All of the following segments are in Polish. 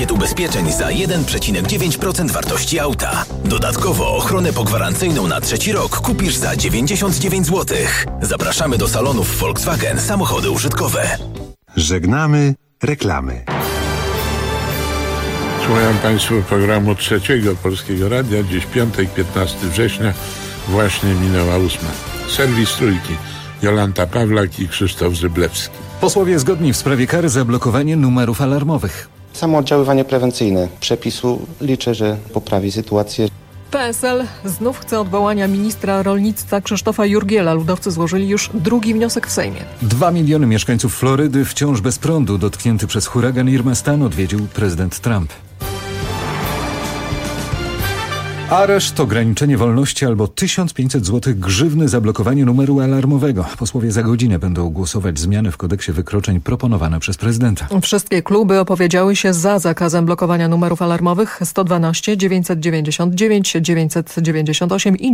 pakiet ubezpieczeń za 1,9% wartości auta. Dodatkowo ochronę pogwarancyjną na 3. rok kupisz za 99 zł. Zapraszamy do salonów Volkswagen Samochody Użytkowe. Żegnamy reklamy. Słuchają Państwo programu Trzeciego Polskiego Radia. Dziś piątek, 15 września, właśnie minęła 8. Serwis Trójki. Jolanta Pawlak i Krzysztof Zyblewski. Posłowie zgodni w sprawie kary za blokowanie numerów alarmowych. Samo oddziaływanie prewencyjne przepisu liczę, że poprawi sytuację. PSL znów chce odwołania ministra rolnictwa Krzysztofa Jurgiela. Ludowcy złożyli już drugi wniosek w Sejmie. 2 miliony mieszkańców Florydy wciąż bez prądu. Dotknięty przez huragan Irma stan odwiedził prezydent Trump. Areszt, ograniczenie wolności albo 1500 zł grzywny za blokowanie numeru alarmowego. Posłowie za godzinę będą głosować zmiany w kodeksie wykroczeń proponowane przez prezydenta. Wszystkie kluby opowiedziały się za zakazem blokowania numerów alarmowych 112, 999, 998 i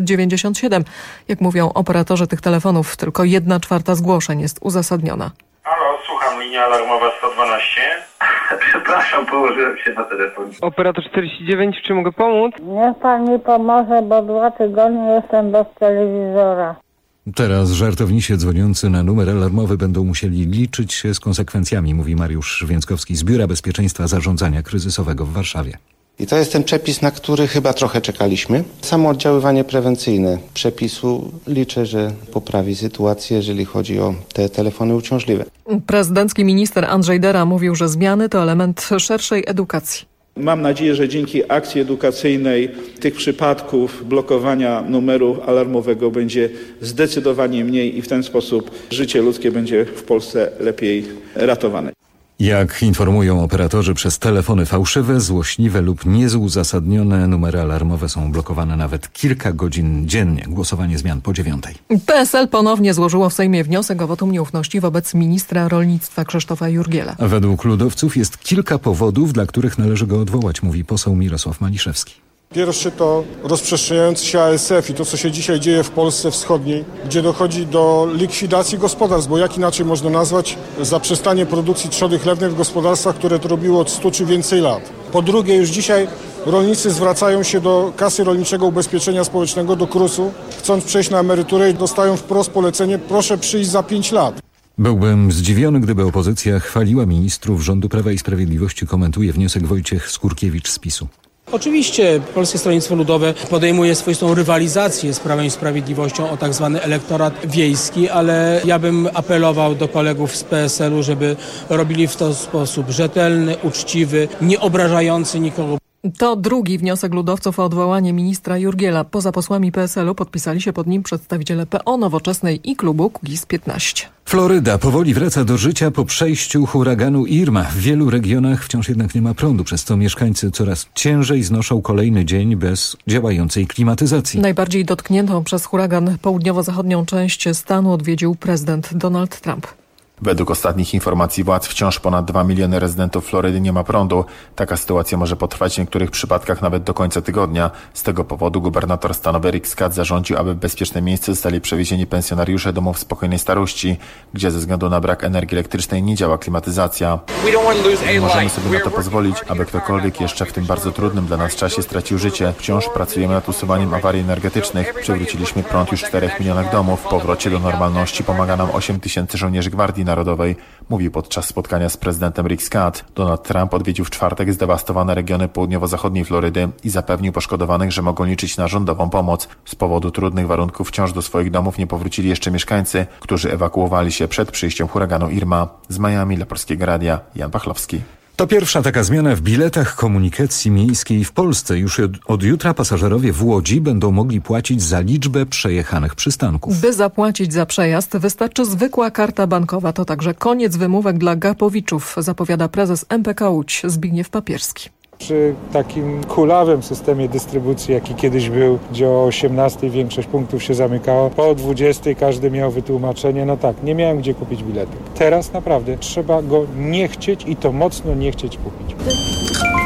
997. Jak mówią operatorzy tych telefonów, tylko 1/4 zgłoszeń jest uzasadniona. Halo, słucham, linia alarmowa 112. Przepraszam, położyłem się na telefon. Operator 49, czy mogę pomóc? Niech pan mi pomoże, bo 2 tygodnie jestem bez telewizora. Teraz żartownisie dzwoniący na numer alarmowy będą musieli liczyć się z konsekwencjami, mówi Mariusz Więckowski z Biura Bezpieczeństwa Zarządzania Kryzysowego w Warszawie. I to jest ten przepis, na który chyba trochę czekaliśmy. Samo oddziaływanie prewencyjne przepisu liczę, że poprawi sytuację, jeżeli chodzi o te telefony uciążliwe. Prezydencki minister Andrzej Dera mówił, że zmiany to element szerszej edukacji. Mam nadzieję, że dzięki akcji edukacyjnej tych przypadków blokowania numeru alarmowego będzie zdecydowanie mniej i w ten sposób życie ludzkie będzie w Polsce lepiej ratowane. Jak informują operatorzy, przez telefony fałszywe, złośliwe lub nieuzasadnione numery alarmowe są blokowane nawet kilka godzin dziennie. Głosowanie zmian po 9:00. PSL ponownie złożyło w Sejmie wniosek o wotum nieufności wobec ministra rolnictwa Krzysztofa Jurgiela. Według ludowców jest kilka powodów, dla których należy go odwołać, mówi poseł Mirosław Maliszewski. Pierwszy to rozprzestrzeniający się ASF i to, co się dzisiaj dzieje w Polsce Wschodniej, gdzie dochodzi do likwidacji gospodarstw, bo jak inaczej można nazwać zaprzestanie produkcji trzody chlewnej w gospodarstwach, które to robiło od 100 czy więcej lat. Po drugie, już dzisiaj rolnicy zwracają się do Kasy Rolniczego Ubezpieczenia Społecznego, do KRUS-u, chcąc przejść na emeryturę i dostają wprost polecenie, proszę przyjść za 5 lat. Byłbym zdziwiony, gdyby opozycja chwaliła ministrów rządu Prawa i Sprawiedliwości, komentuje wniosek Wojciech Skurkiewicz z PiS-u. Oczywiście Polskie Stronnictwo Ludowe podejmuje swoistą rywalizację z Prawem i Sprawiedliwością o tak zwany elektorat wiejski, ale ja bym apelował do kolegów z PSL-u, żeby robili w to sposób rzetelny, uczciwy, nie obrażający nikogo. To drugi wniosek ludowców o odwołanie ministra Jurgiela. Poza posłami PSL-u podpisali się pod nim przedstawiciele PO, Nowoczesnej i klubu Kukiz15. Floryda powoli wraca do życia po przejściu huraganu Irma. W wielu regionach wciąż jednak nie ma prądu, przez co mieszkańcy coraz ciężej znoszą kolejny dzień bez działającej klimatyzacji. Najbardziej dotkniętą przez huragan południowo-zachodnią część stanu odwiedził prezydent Donald Trump. Według ostatnich informacji władz wciąż ponad 2 miliony rezydentów Florydy nie ma prądu. Taka sytuacja może potrwać w niektórych przypadkach nawet do końca tygodnia. Z tego powodu gubernator stanowy Rick Scott zarządził, aby w bezpieczne miejsce zostali przewiezieni pensjonariusze domów spokojnej starości, gdzie ze względu na brak energii elektrycznej nie działa klimatyzacja. Nie możemy sobie na to pozwolić, aby ktokolwiek jeszcze w tym bardzo trudnym dla nas czasie stracił życie. Wciąż pracujemy nad usuwaniem awarii energetycznych. Przywróciliśmy prąd już w 4 milionach domów. W powrocie do normalności pomaga nam 8 tysięcy żołnierzy Gwardii Narodowej, mówił podczas spotkania z prezydentem Rick Scott. Donald Trump odwiedził w czwartek zdewastowane regiony południowo-zachodniej Florydy i zapewnił poszkodowanych, że mogą liczyć na rządową pomoc. Z powodu trudnych warunków wciąż do swoich domów nie powrócili jeszcze mieszkańcy, którzy ewakuowali się przed przyjściem huraganu Irma. Z Miami dla Polskiego Radia Jan Pachlowski. To pierwsza taka zmiana w biletach komunikacji miejskiej w Polsce. Już od jutra pasażerowie w Łodzi będą mogli płacić za liczbę przejechanych przystanków. By zapłacić za przejazd, wystarczy zwykła karta bankowa. To także koniec wymówek dla gapowiczów, zapowiada prezes MPK Łódź Zbigniew Papierski. Przy takim kulawym systemie dystrybucji, jaki kiedyś był, gdzie o 18 większość punktów się zamykało, po 20 każdy miał wytłumaczenie, no tak, nie miałem gdzie kupić biletu. Teraz naprawdę trzeba go nie chcieć i to mocno nie chcieć kupić.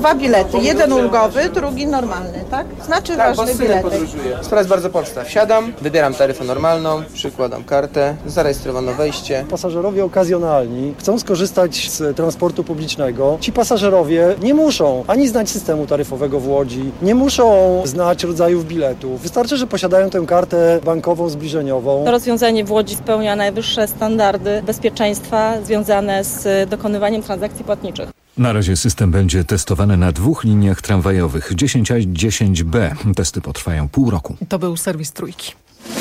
2 bilety. Jeden ulgowy, drugi normalny, tak? Znaczy ważny biletek. Podróżuję. Sprawa jest bardzo prosta. Wsiadam, wybieram taryfę normalną, przykładam kartę, zarejestrowano wejście. Pasażerowie okazjonalni chcą skorzystać z transportu publicznego. Ci pasażerowie nie muszą ani znać systemu taryfowego w Łodzi, nie muszą znać rodzajów biletów. Wystarczy, że posiadają tę kartę bankową zbliżeniową. To rozwiązanie w Łodzi spełnia najwyższe standardy bezpieczeństwa związane z dokonywaniem transakcji płatniczych. Na razie system będzie testowany na 2 liniach tramwajowych 10A i 10B. Testy potrwają pół roku. To był serwis Trójki.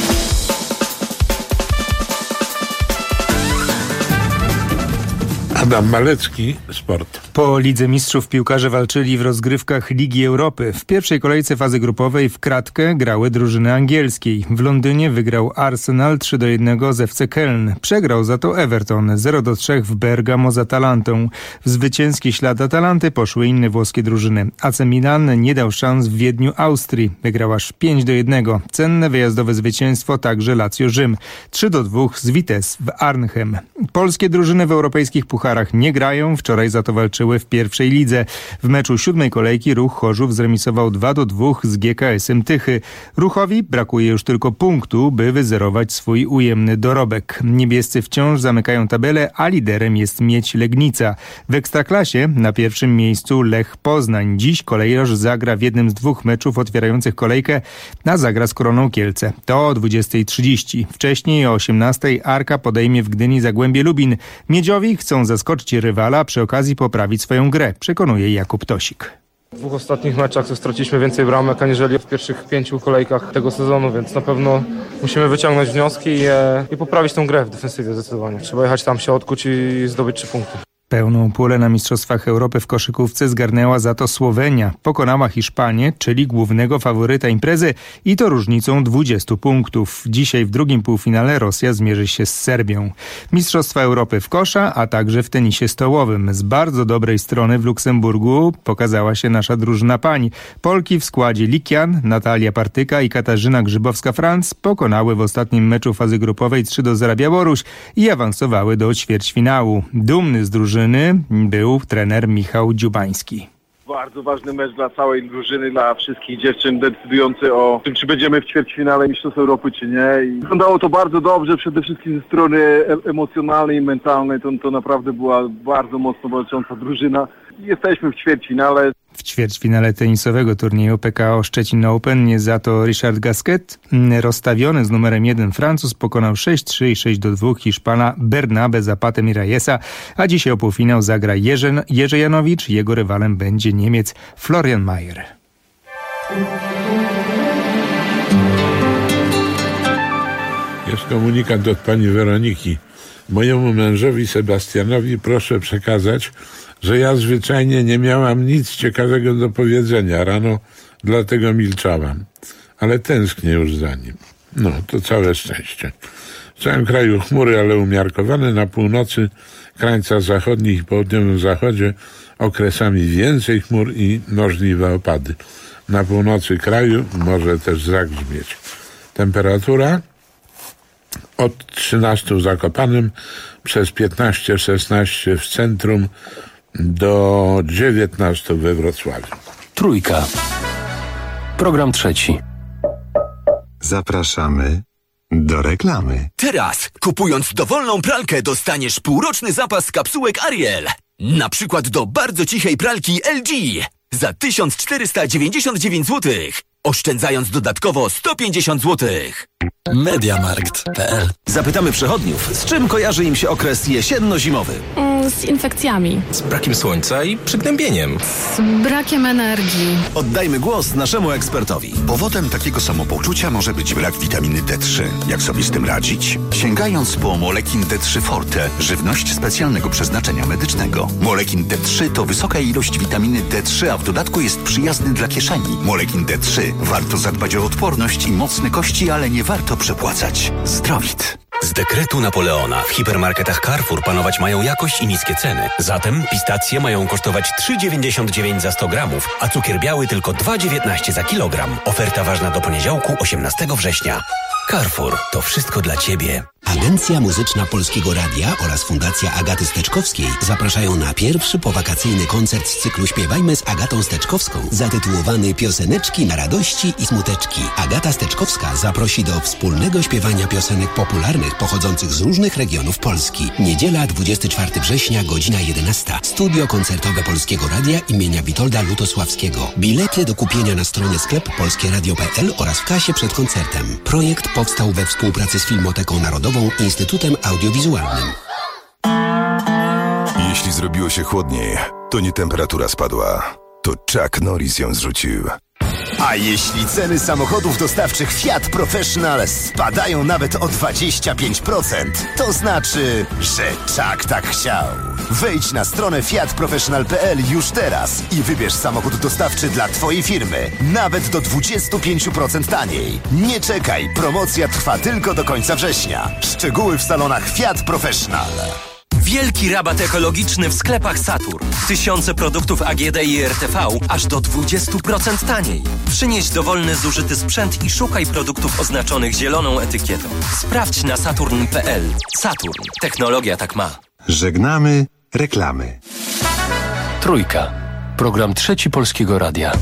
Adam Malecki, sport. Po Lidze Mistrzów piłkarze walczyli w rozgrywkach Ligi Europy. W pierwszej kolejce fazy grupowej w kratkę grały drużyny angielskiej. W Londynie wygrał Arsenal 3-1 z FC Köln. Przegrał za to Everton 0-3 w Bergamo z Atalantą. W zwycięski ślad Atalanty poszły inne włoskie drużyny. AC Milan nie dał szans w Wiedniu Austrii. Wygrał aż 5-1. Cenne wyjazdowe zwycięstwo także Lazio Rzym. 3-2 z Vitesse w Arnhem. Polskie drużyny w europejskich pucharach nie grają. Wczoraj za to walczyły w pierwszej lidze. W meczu 7. kolejki Ruch Chorzów zremisował 2-2 z GKS-em Tychy. Ruchowi brakuje już tylko punktu, by wyzerować swój ujemny dorobek. Niebiescy wciąż zamykają tabelę, a liderem jest Miedź Legnica. W Ekstraklasie na pierwszym miejscu Lech Poznań. Dziś kolejorz zagra w jednym z 2 meczów otwierających kolejkę, a zagra z Koroną Kielce. To o 20:30. Wcześniej o 18:00 Arka podejmie w Gdyni Zagłębie Lubin. Miedziowi chcą zaskoczyć rywala, a przy okazji poprawić swoją grę, przekonuje Jakub Tosik. W 2 ostatnich meczach straciliśmy więcej bramek aniżeli w pierwszych 5 kolejkach tego sezonu, więc na pewno musimy wyciągnąć wnioski i poprawić tę grę w defensywie zdecydowanie. Trzeba jechać tam, się odkuć i zdobyć 3 punkty. Pełną pulę na Mistrzostwach Europy w koszykówce zgarnęła za to Słowenia. Pokonała Hiszpanię, czyli głównego faworyta imprezy, i to różnicą 20 punktów. Dzisiaj w drugim półfinale Rosja zmierzy się z Serbią. Mistrzostwa Europy w kosza, a także w tenisie stołowym. Z bardzo dobrej strony w Luksemburgu pokazała się nasza drużyna pań. Polki w składzie Likian, Natalia Partyka i Katarzyna Grzybowska-Franc pokonały w ostatnim meczu fazy grupowej 3-0 Białoruś i awansowały do ćwierćfinału. Dumny z drużyny był trener Michał Dziubański. Bardzo ważny mecz dla całej drużyny, dla wszystkich dziewczyn, decydujący o tym, czy będziemy w ćwierćfinale Mistrzostw Europy, czy nie. I wyglądało to bardzo dobrze, przede wszystkim ze strony emocjonalnej i mentalnej. To naprawdę była bardzo mocno walcząca drużyna. Jesteśmy w ćwierćfinale. W ćwierćfinale tenisowego turnieju PKO Szczecin Open nie za to Richard Gasquet. Rozstawiony z numerem 1 Francuz pokonał 6-3 i 6-2 Hiszpana Bernabe Zapatę Mirallesa, a dzisiaj o półfinał zagra Jerzy Janowicz. Jego rywalem będzie Niemiec Florian Mayer. Jest komunikat od pani Weroniki. Mojemu mężowi Sebastianowi proszę przekazać, że ja zwyczajnie nie miałam nic ciekawego do powiedzenia rano, dlatego milczałam. Ale tęsknię już za nim. No, to całe szczęście. W całym kraju chmury, ale umiarkowane. Na północy, krańcach zachodnich i południowym zachodzie okresami więcej chmur i możliwe opady. Na północy kraju może też zagrzmieć. Temperatura od 13 w Zakopanem, przez 15-16 w centrum, do 19 we Wrocławiu. Trójka. Program trzeci. Zapraszamy do reklamy. Teraz, kupując dowolną pralkę, dostaniesz półroczny zapas kapsułek Ariel. Na przykład do bardzo cichej pralki LG za 1499 zł, oszczędzając dodatkowo 150 zł. Mediamarkt.pl. Zapytamy przechodniów, z czym kojarzy im się okres jesienno-zimowy? Z infekcjami. Z brakiem słońca i przygnębieniem. Z brakiem energii. Oddajmy głos naszemu ekspertowi. Powodem takiego samopoczucia może być brak witaminy D3. Jak sobie z tym radzić? Sięgając po Molekin D3 Forte, żywność specjalnego przeznaczenia medycznego. Molekin D3 to wysoka ilość witaminy D3, a w dodatku jest przyjazny dla kieszeni. Molekin D3. Warto zadbać o odporność i mocne kości, ale nie warto przepłacać. Zdrowit. Z dekretu Napoleona w hipermarketach Carrefour panować mają jakość i niskie ceny. Zatem pistacje mają kosztować 3,99 za 100 gramów, a cukier biały tylko 2,19 za kilogram. Oferta ważna do poniedziałku, 18 września. Carrefour. To wszystko dla Ciebie. Agencja Muzyczna Polskiego Radia oraz Fundacja Agaty Steczkowskiej zapraszają na pierwszy powakacyjny koncert z cyklu Śpiewajmy z Agatą Steczkowską, zatytułowany Pioseneczki na radości i smuteczki. Agata Steczkowska zaprosi do wspólnego śpiewania piosenek popularnych pochodzących z różnych regionów Polski. Niedziela, 24 września, godzina 11. Studio koncertowe Polskiego Radia imienia Witolda Lutosławskiego. Bilety do kupienia na stronie sklep polskieradio.pl oraz w kasie przed koncertem. Projekt powstał we współpracy z Filmoteką Narodową, Instytutem Audiowizualnym. Jeśli zrobiło się chłodniej, to nie temperatura spadła, to Chuck Norris ją zrzucił. A jeśli ceny samochodów dostawczych Fiat Professional spadają nawet o 25%, to znaczy, że Chuck tak chciał. Wejdź na stronę fiatprofessional.pl już teraz i wybierz samochód dostawczy dla Twojej firmy. Nawet do 25% taniej. Nie czekaj, promocja trwa tylko do końca września. Szczegóły w salonach Fiat Professional. Wielki rabat ekologiczny w sklepach Saturn. Tysiące produktów AGD i RTV aż do 20% taniej. Przynieś dowolny zużyty sprzęt i szukaj produktów oznaczonych zieloną etykietą. Sprawdź na saturn.pl. Saturn. Technologia tak ma. Żegnamy reklamy. Trójka. Program Trzeci Polskiego Radia.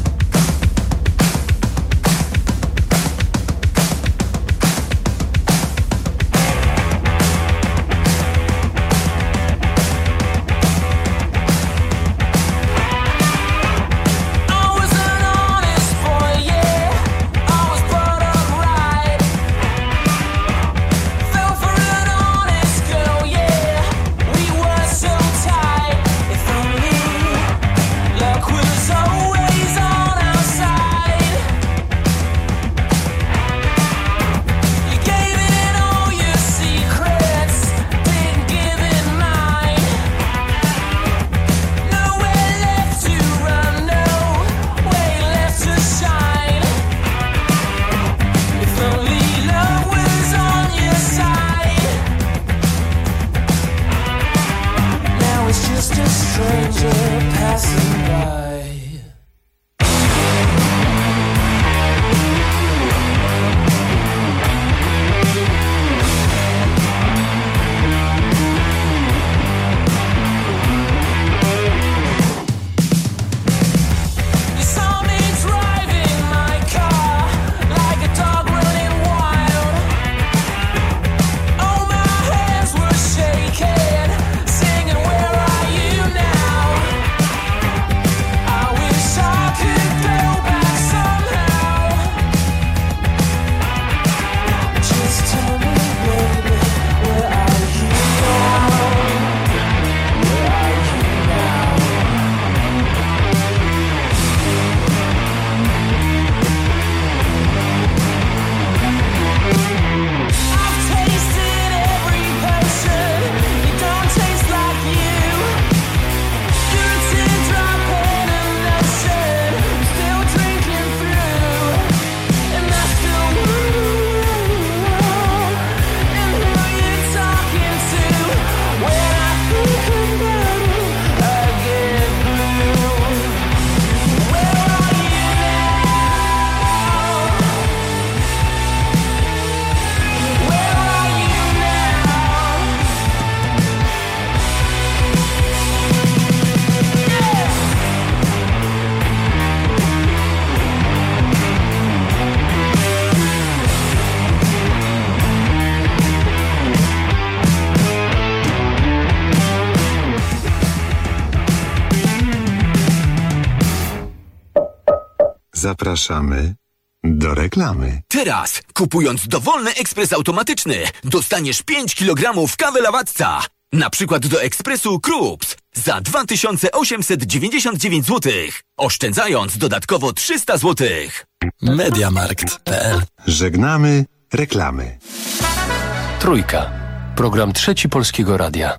Zapraszamy do reklamy. Teraz, kupując dowolny ekspres automatyczny, dostaniesz 5 kg kawy Lawatca. Na przykład do ekspresu Krups za 2899 zł. Oszczędzając dodatkowo 300 zł. Mediamarkt.pl. Żegnamy reklamy. Trójka. Program Trzeci Polskiego Radia.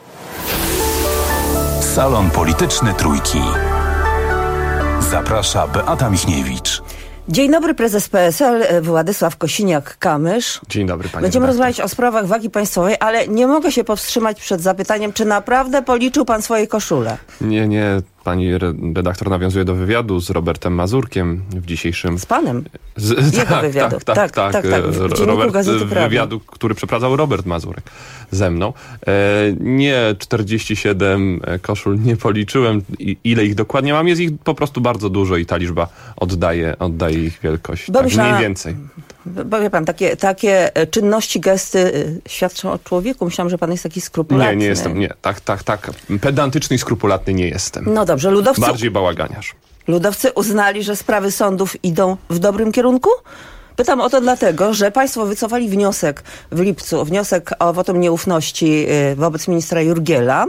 Salon Polityczny Trójki. Zaprasza Beata Michniewicz. Dzień dobry, prezes PSL Władysław Kosiniak-Kamysz. Dzień dobry, panie Będziemy redaktor. rozmawiać o sprawach wagi państwowej, ale nie mogę się powstrzymać przed zapytaniem, czy naprawdę policzył pan swoje koszule? Nie, pani redaktor nawiązuje do wywiadu z Robertem Mazurkiem w dzisiejszym... Z panem? Jego wywiadu. Tak. Robert, wywiadu, który przeprowadzał Robert Mazurek ze mną. Nie 47 koszul nie policzyłem, ile ich dokładnie mam. Jest ich po prostu bardzo dużo i ta liczba oddaje ich wielkość. Mniej więcej. Bo wie pan, takie czynności, gesty świadczą o człowieku. Myślałam, że pan jest taki skrupulatny. Nie jestem. Nie. Tak. Pedantyczny i skrupulatny nie jestem. No dobrze, bardziej bałaganiarz. Ludowcy uznali, że sprawy sądów idą w dobrym kierunku? Pytam o to dlatego, że państwo wycofali wniosek w lipcu, wniosek o wotum nieufności wobec ministra Jurgiela.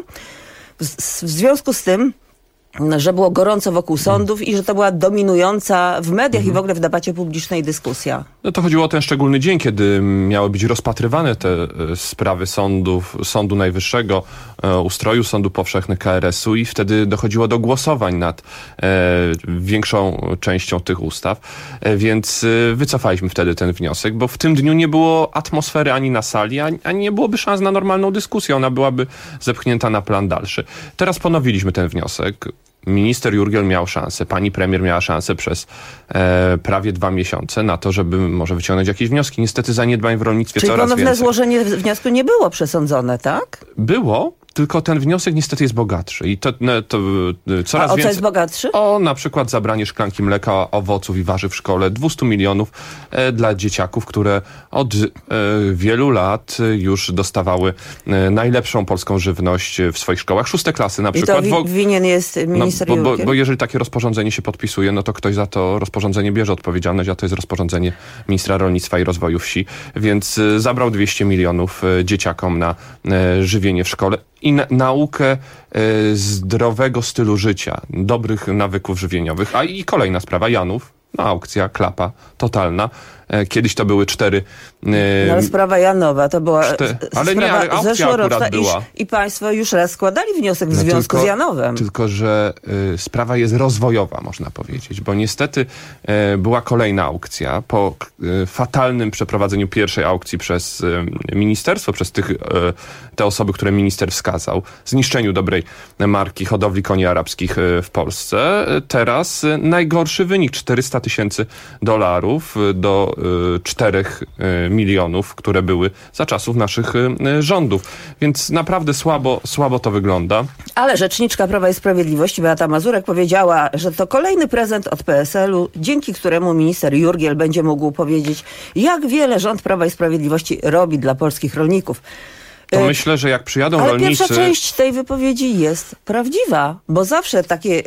W związku z tym, że było gorąco wokół sądów i że to była dominująca w mediach i w ogóle w debacie publicznej dyskusja. No to chodziło o ten szczególny dzień, kiedy miały być rozpatrywane te sprawy Sądu Najwyższego, ustroju Sądu Powszechnego, KRS-u i wtedy dochodziło do głosowań nad większą częścią tych ustaw, więc wycofaliśmy wtedy ten wniosek, bo w tym dniu nie było atmosfery ani na sali, ani nie byłoby szans na normalną dyskusję. Ona byłaby zepchnięta na plan dalszy. Teraz ponowiliśmy ten wniosek. Minister Jurgiel miał szansę, pani premier miała szansę przez prawie 2 miesiące na to, żeby może wyciągnąć jakieś wnioski. Niestety zaniedbań w rolnictwie Czyli coraz więcej. ponowne złożenie wniosku nie było przesądzone, tak? Było, tylko ten wniosek niestety jest bogatszy. I to coraz więcej. Co jest bogatszy? O na przykład zabranie szklanki mleka, owoców i warzyw w szkole, 200 milionów dla dzieciaków, które od wielu lat już dostawały najlepszą polską żywność w swoich szkołach. 6. klasy na przykład. I to winien jest minister Jurgiel? Bo jeżeli takie rozporządzenie się podpisuje, no to ktoś za to rozporządzenie bierze odpowiedzialność, a to jest rozporządzenie ministra rolnictwa i rozwoju wsi. Więc zabrał 200 milionów dzieciakom na żywienie w szkole i naukę zdrowego stylu życia, dobrych nawyków żywieniowych. A i kolejna sprawa, Janów, aukcja, klapa totalna. Kiedyś to były 4... ale sprawa Janowa to była sprawa aukcja zeszłoroczna była. I państwo już raz składali wniosek w związku z Janowem. Tylko, że sprawa jest rozwojowa, można powiedzieć, bo niestety była kolejna aukcja po fatalnym przeprowadzeniu pierwszej aukcji przez ministerstwo, przez te osoby, które minister wskazał, zniszczeniu dobrej marki hodowli koni arabskich w Polsce. Teraz najgorszy wynik, $400,000 do 4 milionów, które były za czasów naszych rządów. Więc naprawdę słabo to wygląda. Ale rzeczniczka Prawa i Sprawiedliwości Beata Mazurek powiedziała, że to kolejny prezent od PSL-u, dzięki któremu minister Jurgiel będzie mógł powiedzieć, jak wiele rząd Prawa i Sprawiedliwości robi dla polskich rolników. To myślę, że jak przyjadą ale rolnicy... pierwsza część tej wypowiedzi jest prawdziwa, bo zawsze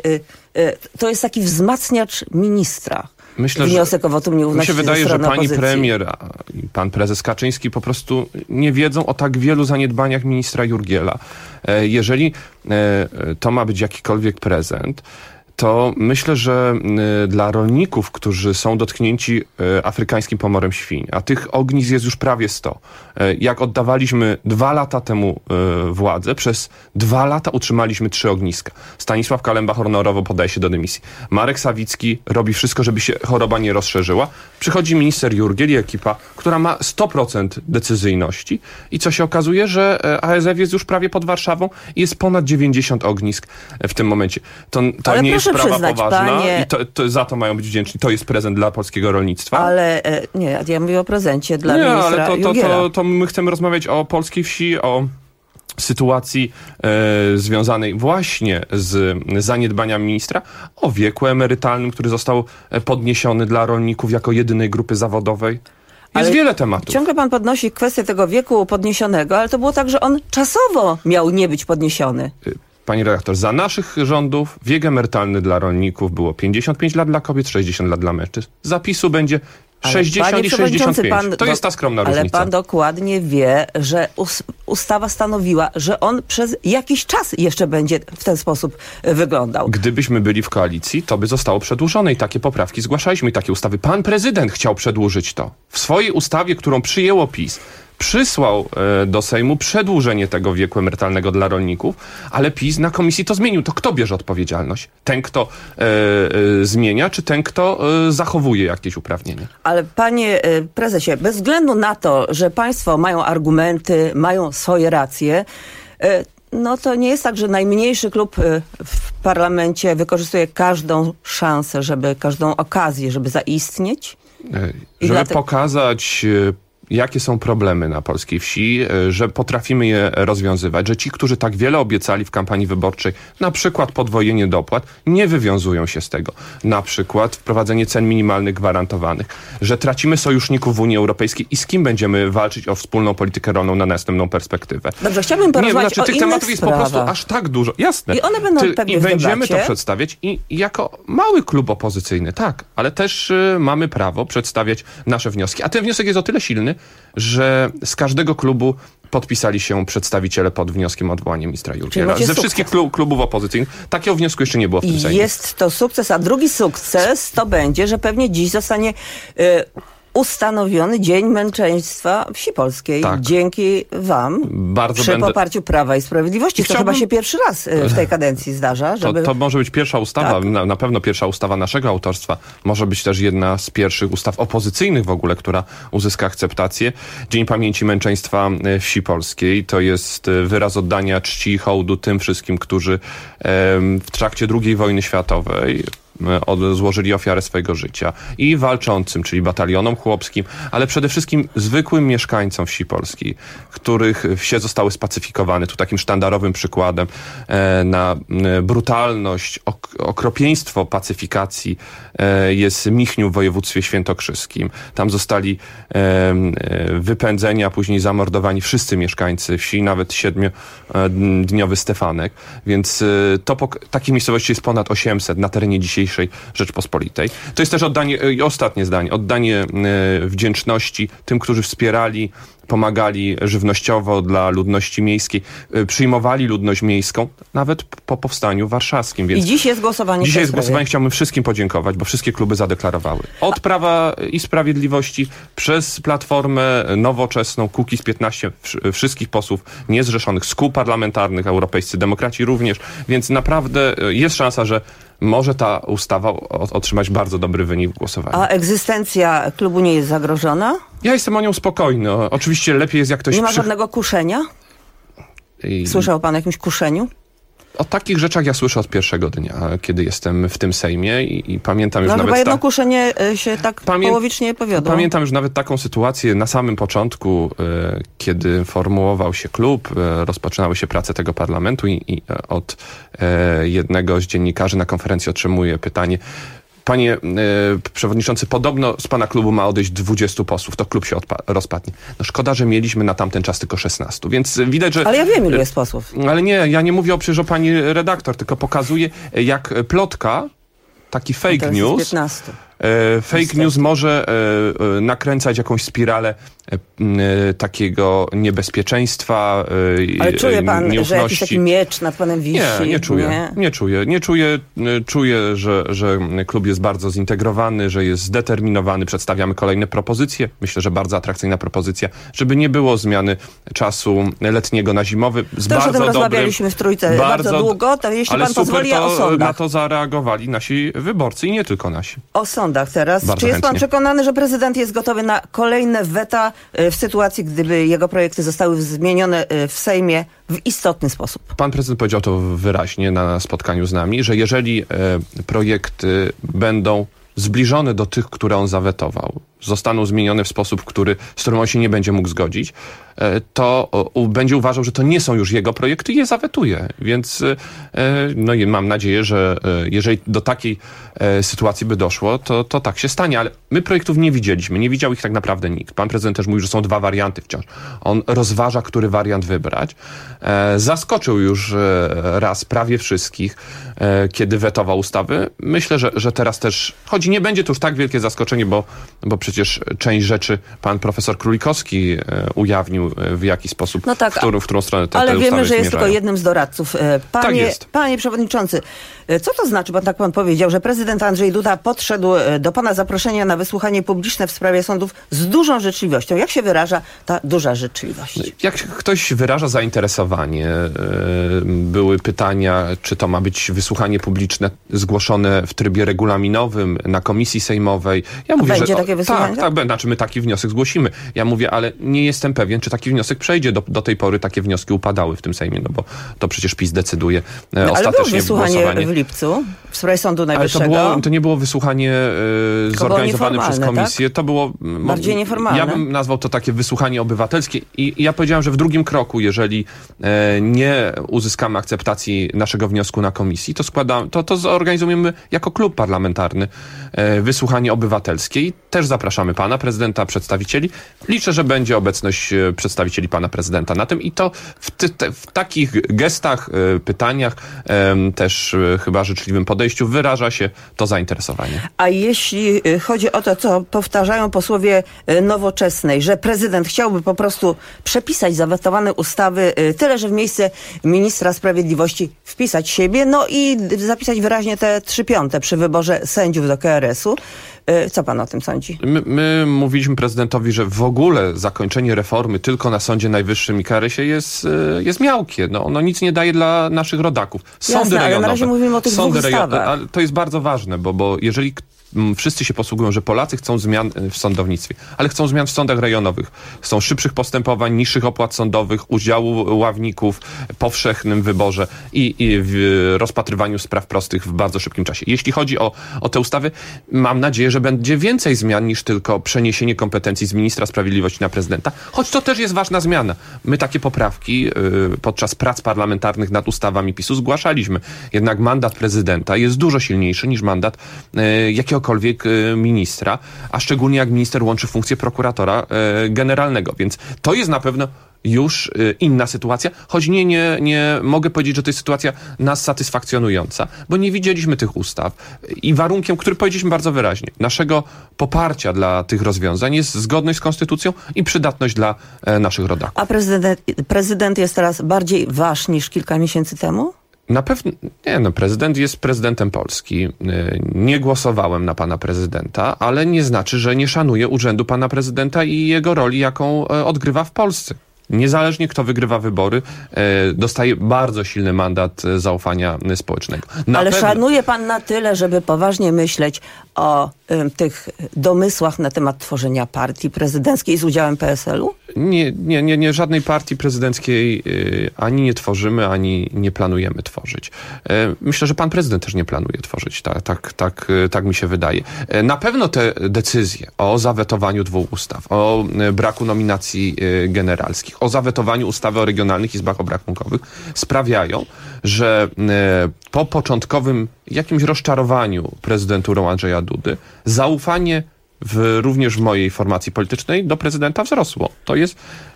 to jest taki wzmacniacz ministra. Myślę, wniosek o wotum nieufności. Mi się wydaje, że pani opozycji. premier i pan prezes Kaczyński po prostu nie wiedzą o tak wielu zaniedbaniach ministra Jurgiela. Jeżeli to ma być jakikolwiek prezent, to myślę, że dla rolników, którzy są dotknięci afrykańskim pomorem świń, a tych ognisk jest już prawie 100, jak oddawaliśmy 2 lata temu władzę, przez 2 lata utrzymaliśmy 3 ogniska. Stanisław Kalemba-Honorowo podaje się do dymisji. Marek Sawicki robi wszystko, żeby się choroba nie rozszerzyła. Przychodzi minister Jurgiel i ekipa, która ma 100% decyzyjności i co się okazuje, że ASF jest już prawie pod Warszawą i jest ponad 90 ognisk w tym momencie. To nie jest sprawa poważna i za to mają być wdzięczni. To jest prezent dla polskiego rolnictwa. Ale nie, ja mówię o prezencie dla ministra Jurgiela. To my chcemy rozmawiać o polskiej wsi, o sytuacji związanej właśnie z zaniedbaniami ministra, o wieku emerytalnym, który został podniesiony dla rolników jako jedynej grupy zawodowej. Jest wiele tematów. Ciągle pan podnosi kwestię tego wieku podniesionego, ale to było tak, że on czasowo miał nie być podniesiony. Pani redaktor, za naszych rządów wiek emerytalny dla rolników było 55 lat dla kobiet, 60 lat dla mężczyzn. Zapisu będzie 60 i 65. To jest ta skromna różnica. Ale pan dokładnie wie, że ustawa stanowiła, że on przez jakiś czas jeszcze będzie w ten sposób wyglądał. Gdybyśmy byli w koalicji, to by zostało przedłużone i takie poprawki zgłaszaliśmy i takie ustawy. Pan prezydent chciał przedłużyć to. W swojej ustawie, którą przyjęło PiS, przysłał do Sejmu przedłużenie tego wieku emerytalnego dla rolników, ale PiS na komisji to zmienił. To kto bierze odpowiedzialność? Ten, kto zmienia, czy ten, kto zachowuje jakieś uprawnienia? Ale panie prezesie, bez względu na to, że państwo mają argumenty, mają swoje racje, no to nie jest tak, że najmniejszy klub w parlamencie wykorzystuje każdą szansę, każdą okazję, żeby zaistnieć? Żeby pokazać, jakie są problemy na polskiej wsi, że potrafimy je rozwiązywać, że ci, którzy tak wiele obiecali w kampanii wyborczej, na przykład podwojenie dopłat, nie wywiązują się z tego. Na przykład wprowadzenie cen minimalnych gwarantowanych, że tracimy sojuszników w Unii Europejskiej i z kim będziemy walczyć o wspólną politykę rolną na następną perspektywę. Dobrze, chciałbym porozmawiać o tych innych tematów jest sprawach. Po prostu aż tak dużo. Jasne. I one będą pewnie w będziemy debacie. to przedstawiać i jako mały klub opozycyjny, tak, ale też mamy prawo przedstawiać nasze wnioski. A ten wniosek jest o tyle silny, że z każdego klubu podpisali się przedstawiciele pod wnioskiem o odwołanie ministra Jurgiela. Ze wszystkich klubów opozycyjnych. Takiego wniosku jeszcze nie było w tym Sejmie. Jest to sukces, a drugi sukces to będzie, że pewnie dziś zostanie ustanowiony Dzień Męczeństwa Wsi Polskiej. Tak. Dzięki wam. Przy poparciu Prawa i Sprawiedliwości. To chyba się pierwszy raz w tej kadencji zdarza. Żeby... To może być pierwsza ustawa, tak. na pewno pierwsza ustawa naszego autorstwa. Może być też jedna z pierwszych ustaw opozycyjnych w ogóle, która uzyska akceptację. Dzień Pamięci Męczeństwa Wsi Polskiej to jest wyraz oddania czci i hołdu tym wszystkim, którzy w trakcie II wojny światowej złożyli ofiarę swojego życia i walczącym, czyli batalionom chłopskim, ale przede wszystkim zwykłym mieszkańcom wsi polskiej, których wsie zostały spacyfikowane. Tu takim sztandarowym przykładem na brutalność, okropieństwo pacyfikacji jest Michniów w województwie świętokrzyskim. Tam zostali wypędzeni, a później zamordowani wszyscy mieszkańcy wsi, nawet 7-dniowy Stefanek. Więc takich miejscowości jest ponad 800 na terenie dzisiejszej Rzeczpospolitej. To jest też ostatnie zdanie, oddanie wdzięczności tym, którzy wspierali, pomagali żywnościowo dla ludności miejskiej, przyjmowali ludność miejską, nawet po powstaniu warszawskim. Więc i dziś jest głosowanie. Dzisiaj jest głosowanie. Chciałbym wszystkim podziękować, bo wszystkie kluby zadeklarowały. Od Prawa i Sprawiedliwości, przez Platformę Nowoczesną, Kukiz 15, wszystkich posłów niezrzeszonych, z kół parlamentarnych, europejscy demokraci również. Więc naprawdę jest szansa, że może ta ustawa otrzymać bardzo dobry wynik w głosowaniu. A egzystencja klubu nie jest zagrożona? Ja jestem o nią spokojny. Oczywiście lepiej jest, jak ktoś... Nie ma żadnego kuszenia? Słyszał pan o jakimś kuszeniu? O takich rzeczach ja słyszę od pierwszego dnia, kiedy jestem w tym Sejmie i pamiętam już nawet... chyba jedno kuszenie się tak połowicznie powiodło. Pamiętam już nawet taką sytuację na samym początku, kiedy formułował się klub, rozpoczynały się prace tego parlamentu i od jednego z dziennikarzy na konferencji otrzymuję pytanie: Panie przewodniczący, podobno z pana klubu ma odejść 20 posłów, to klub się rozpadnie. No szkoda, że mieliśmy na tamten czas tylko 16, więc widać, że... Ale ja wiem, ilu jest posłów. Ale nie, ja nie mówię przecież o pani redaktor, tylko pokazuję, jak plotka, taki fake news... 15. Fake news może nakręcać jakąś spiralę takiego niebezpieczeństwa, ale czuje pan, nieufności. że jakiś taki miecz nad panem wisi? Nie czuję. Czuję, że klub jest bardzo zintegrowany, że jest zdeterminowany. Przedstawiamy kolejne propozycje. Myślę, że bardzo atrakcyjna propozycja, żeby nie było zmiany czasu letniego na zimowy. Z to bardzo już o tym dobrym, rozmawialiśmy w Trójce bardzo długo, to jeśli pan pozwoli o sądach. Na to zareagowali nasi wyborcy i nie tylko nasi. O sądach teraz. Bardzo Czy jest pan chętnie. przekonany, że prezydent jest gotowy na kolejne weta w sytuacji, gdyby jego projekty zostały zmienione w Sejmie w istotny sposób? Pan prezydent powiedział to wyraźnie na spotkaniu z nami, że jeżeli projekty będą zbliżone do tych, które on zawetował, zostaną zmienione w sposób, z którym on się nie będzie mógł zgodzić, to będzie uważał, że to nie są już jego projekty i je zawetuje. Więc no i mam nadzieję, że jeżeli do takiej sytuacji by doszło, to tak się stanie. Ale my projektów nie widzieliśmy. Nie widział ich tak naprawdę nikt. Pan prezydent też mówił, że są 2 warianty wciąż. On rozważa, który wariant wybrać. Zaskoczył już raz prawie wszystkich, kiedy wetował ustawy. Myślę, że teraz też, choć nie będzie to już tak wielkie zaskoczenie, bo przecież część rzeczy pan profesor Królikowski ujawnił, w jaki sposób, no tak, w którą stronę te ale ustawy wiemy, że jest zmierzają. tylko jednym z doradców. Tak jest. Panie przewodniczący, Co to znaczy, bo tak pan powiedział, że prezydent Andrzej Duda podszedł do pana zaproszenia na wysłuchanie publiczne w sprawie sądów z dużą życzliwością. Jak się wyraża ta duża życzliwość? Jak ktoś wyraża zainteresowanie, były pytania, czy to ma być wysłuchanie publiczne zgłoszone w trybie regulaminowym na komisji sejmowej. Ja mówię, będzie takie wysłuchanie? Tak, znaczy my taki wniosek zgłosimy. Ja mówię, ale nie jestem pewien, czy taki wniosek przejdzie. Do tej pory takie wnioski upadały w tym Sejmie, no bo to przecież PiS decyduje ostatecznie ale było wysłuchanie w lipcu w sprawie Sądu Najwyższego. Ale to nie było wysłuchanie zorganizowane przez komisję. Tak? To było bardziej nieformalne. Ja bym nazwał to takie wysłuchanie obywatelskie i ja powiedziałem, że w drugim kroku, jeżeli nie uzyskamy akceptacji naszego wniosku na komisji, to zorganizujemy jako klub parlamentarny wysłuchanie obywatelskie i też zapraszamy pana prezydenta, przedstawicieli. Liczę, że będzie obecność przedstawicieli pana prezydenta na tym i to w takich gestach, pytaniach, też chyba życzliwym podejściu wyraża się to zainteresowanie. A jeśli chodzi o to, co powtarzają posłowie Nowoczesnej, że prezydent chciałby po prostu przepisać zawetowane ustawy, tyle że w miejsce ministra sprawiedliwości wpisać siebie, no i zapisać wyraźnie te 3/5 przy wyborze sędziów do KRS-u. Co pan o tym sądzi? My mówiliśmy prezydentowi, że w ogóle zakończenie reformy tylko na Sądzie Najwyższym i KRS-ie jest miałkie. No, ono nic nie daje dla naszych rodaków. Sądy rejonowe. Ale na razie mówimy o tych dwóch ustawach. Ale to jest bardzo ważne, bo jeżeli wszyscy się posługują, że Polacy chcą zmian w sądownictwie, ale chcą zmian w sądach rejonowych. Chcą szybszych postępowań, niższych opłat sądowych, udziału ławników, powszechnym wyborze i w rozpatrywaniu spraw prostych w bardzo szybkim czasie. Jeśli chodzi o te ustawy, mam nadzieję, że będzie więcej zmian niż tylko przeniesienie kompetencji z ministra sprawiedliwości na prezydenta, choć to też jest ważna zmiana. My takie poprawki podczas prac parlamentarnych nad ustawami PiS-u zgłaszaliśmy. Jednak mandat prezydenta jest dużo silniejszy niż mandat jakiegokolwiek ministra, a szczególnie jak minister łączy funkcję prokuratora generalnego. Więc to jest na pewno już inna sytuacja, choć nie mogę powiedzieć, że to jest sytuacja nas satysfakcjonująca, bo nie widzieliśmy tych ustaw i warunkiem, który powiedzieliśmy bardzo wyraźnie, naszego poparcia dla tych rozwiązań jest zgodność z konstytucją i przydatność dla naszych rodaków. A prezydent jest teraz bardziej wasz niż kilka miesięcy temu? Na pewno, prezydent jest prezydentem Polski. Nie głosowałem na pana prezydenta, ale nie znaczy, że nie szanuję urzędu pana prezydenta i jego roli, jaką odgrywa w Polsce. Niezależnie kto wygrywa wybory, dostaje bardzo silny mandat zaufania społecznego. Ale szanuje pan na tyle, żeby poważnie myśleć o tych domysłach na temat tworzenia partii prezydenckiej z udziałem PSL-u? Nie, żadnej partii prezydenckiej ani nie tworzymy, ani nie planujemy tworzyć. Myślę, że pan prezydent też nie planuje tworzyć. Tak mi się wydaje. Na pewno te decyzje o zawetowaniu 2 ustaw, o braku nominacji generalskich, o zawetowaniu ustawy o regionalnych izbach obrachunkowych sprawiają, że po początkowym jakimś rozczarowaniu prezydenturą Andrzeja Dudy zaufanie również w mojej formacji politycznej do prezydenta wzrosło. To jest,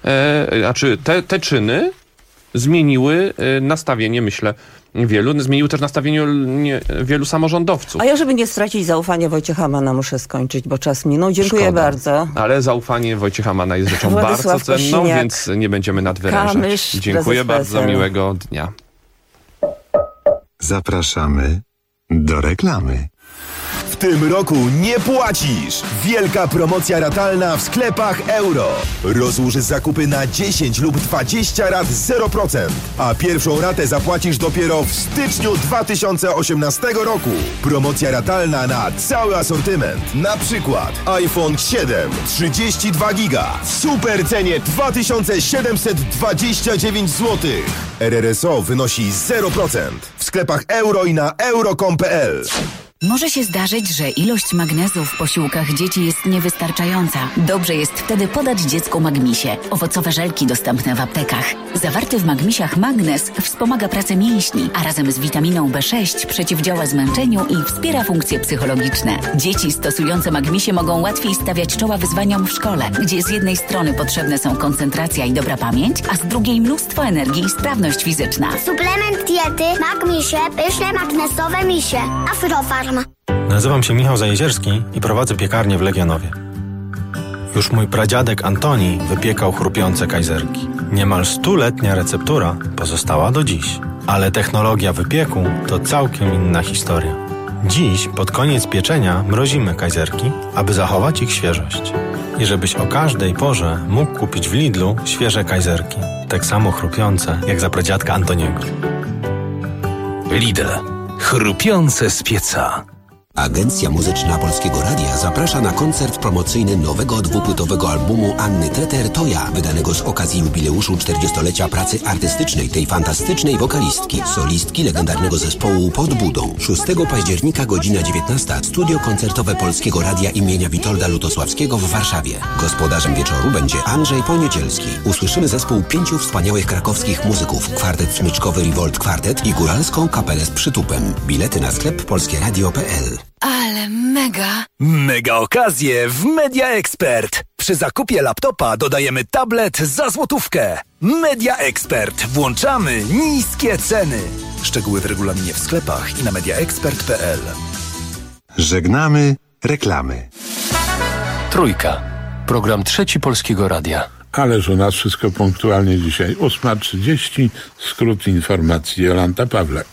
te czyny zmieniły nastawienie, myślę, zmieniły też nastawienie wielu samorządowców. A ja, żeby nie stracić zaufania Wojciecha Hamana, muszę skończyć, bo czas minął. Dziękuję Szkoda. bardzo. Ale zaufanie Wojciecha Hamana jest rzeczą bardzo cenną, więc nie będziemy nadwyrężać. Dziękuję bardzo, miłego dnia. Zapraszamy do reklamy. W tym roku nie płacisz! Wielka promocja ratalna w sklepach Euro. Rozłóż zakupy na 10 lub 20 rat 0%, a pierwszą ratę zapłacisz dopiero w styczniu 2018 roku. Promocja ratalna na cały asortyment. Na przykład iPhone 7 32 giga w super cenie 2729 zł. RRSO wynosi 0% w sklepach Euro i na euro.com.pl. Może się zdarzyć, że ilość magnezu w posiłkach dzieci jest niewystarczająca. Dobrze jest wtedy podać dziecku Magmisie. Owocowe żelki dostępne w aptekach. Zawarty w Magmisiach magnez wspomaga pracę mięśni, a razem z witaminą B6 przeciwdziała zmęczeniu i wspiera funkcje psychologiczne. Dzieci stosujące Magmisie mogą łatwiej stawiać czoła wyzwaniom w szkole, gdzie z jednej strony potrzebne są koncentracja i dobra pamięć, a z drugiej mnóstwo energii i sprawność fizyczna. Suplement diety Magmisie, pyszne magnesowe misie. Afrofarm. Nazywam się Michał Zajezierski i prowadzę piekarnię w Legionowie. Już mój pradziadek Antoni wypiekał chrupiące kajzerki. Niemal 100-letnia receptura pozostała do dziś. Ale technologia wypieku to całkiem inna historia. Dziś, pod koniec pieczenia, mrozimy kajzerki, aby zachować ich świeżość. I żebyś o każdej porze mógł kupić w Lidlu świeże kajzerki. Tak samo chrupiące, jak za pradziadka Antoniego. Lidl. Chrupiące z pieca. Agencja Muzyczna Polskiego Radia zaprasza na koncert promocyjny nowego dwupłytowego albumu Anny Treter Toja, wydanego z okazji jubileuszu 40-lecia pracy artystycznej tej fantastycznej wokalistki, solistki legendarnego zespołu Pod Budą. 6 października, godzina 19, studio koncertowe Polskiego Radia imienia Witolda Lutosławskiego w Warszawie. Gospodarzem wieczoru będzie Andrzej Poniedzielski. Usłyszymy zespół 5 wspaniałych krakowskich muzyków, kwartet smyczkowy Revolt Kwartet i góralską kapelę z przytupem. Bilety na sklep polskieradio.pl. Ale mega! Mega okazje w Media Expert. Przy zakupie laptopa dodajemy tablet za złotówkę. Media Expert. Włączamy niskie ceny. Szczegóły w regulaminie w sklepach i na mediaexpert.pl. Żegnamy reklamy. Trójka. Program Trzeci Polskiego Radia. Ależ u nas wszystko punktualnie dzisiaj. 8:30. Skrót informacji. Jolanta Pawlak.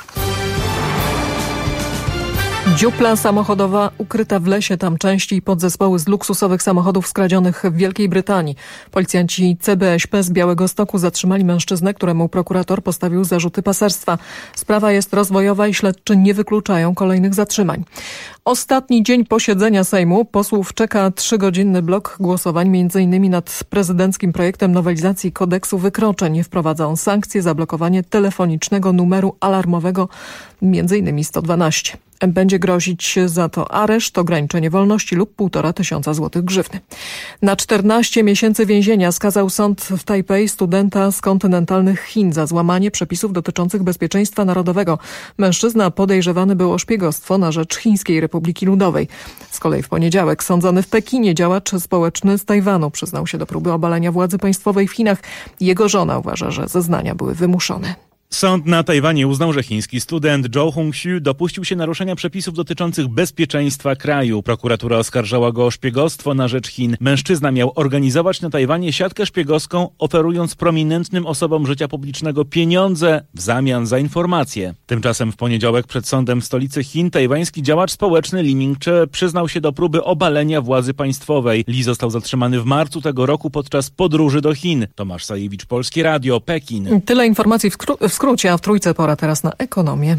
Dziupla samochodowa ukryta w lesie, tam części i podzespoły z luksusowych samochodów skradzionych w Wielkiej Brytanii. Policjanci CBŚP z Białegostoku zatrzymali mężczyznę, któremu prokurator postawił zarzuty paserstwa. Sprawa jest rozwojowa i śledczy nie wykluczają kolejnych zatrzymań. Ostatni dzień posiedzenia Sejmu. Posłów czeka 3-godzinny blok głosowań, m.in. nad prezydenckim projektem nowelizacji kodeksu wykroczeń. Wprowadza on sankcje za blokowanie telefonicznego numeru alarmowego, m.in. 112. Będzie grozić za to areszt, ograniczenie wolności lub 1,5 złotych grzywny. Na 14 miesięcy więzienia skazał sąd w Tajpej studenta z kontynentalnych Chin za złamanie przepisów dotyczących bezpieczeństwa narodowego. Mężczyzna podejrzewany był o szpiegostwo na rzecz Chińskiej Republiki Ludowej. Z kolei w poniedziałek sądzony w Pekinie działacz społeczny z Tajwanu przyznał się do próby obalenia władzy państwowej w Chinach. Jego żona uważa, że zeznania były wymuszone. Sąd na Tajwanie uznał, że chiński student Zhou Hongxiu dopuścił się naruszenia przepisów dotyczących bezpieczeństwa kraju. Prokuratura oskarżała go o szpiegostwo na rzecz Chin. Mężczyzna miał organizować na Tajwanie siatkę szpiegowską, oferując prominentnym osobom życia publicznego pieniądze w zamian za informacje. Tymczasem w poniedziałek przed sądem w stolicy Chin tajwański działacz społeczny Li Mingche przyznał się do próby obalenia władzy państwowej. Li został zatrzymany w marcu tego roku podczas podróży do Chin. Tomasz Sajewicz, Polskie Radio, Pekin. Tyle informacji w skrócie, a w Trójce pora teraz na ekonomię.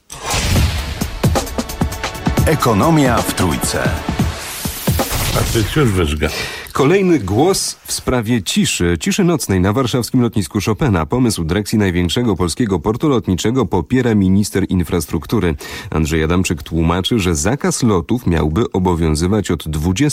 Ekonomia w Trójce. Patrycjusz Wyżga. Kolejny głos w sprawie ciszy nocnej na warszawskim lotnisku Chopina. Pomysł dyrekcji największego polskiego portu lotniczego popiera minister infrastruktury. Andrzej Adamczyk tłumaczy, że zakaz lotów miałby obowiązywać od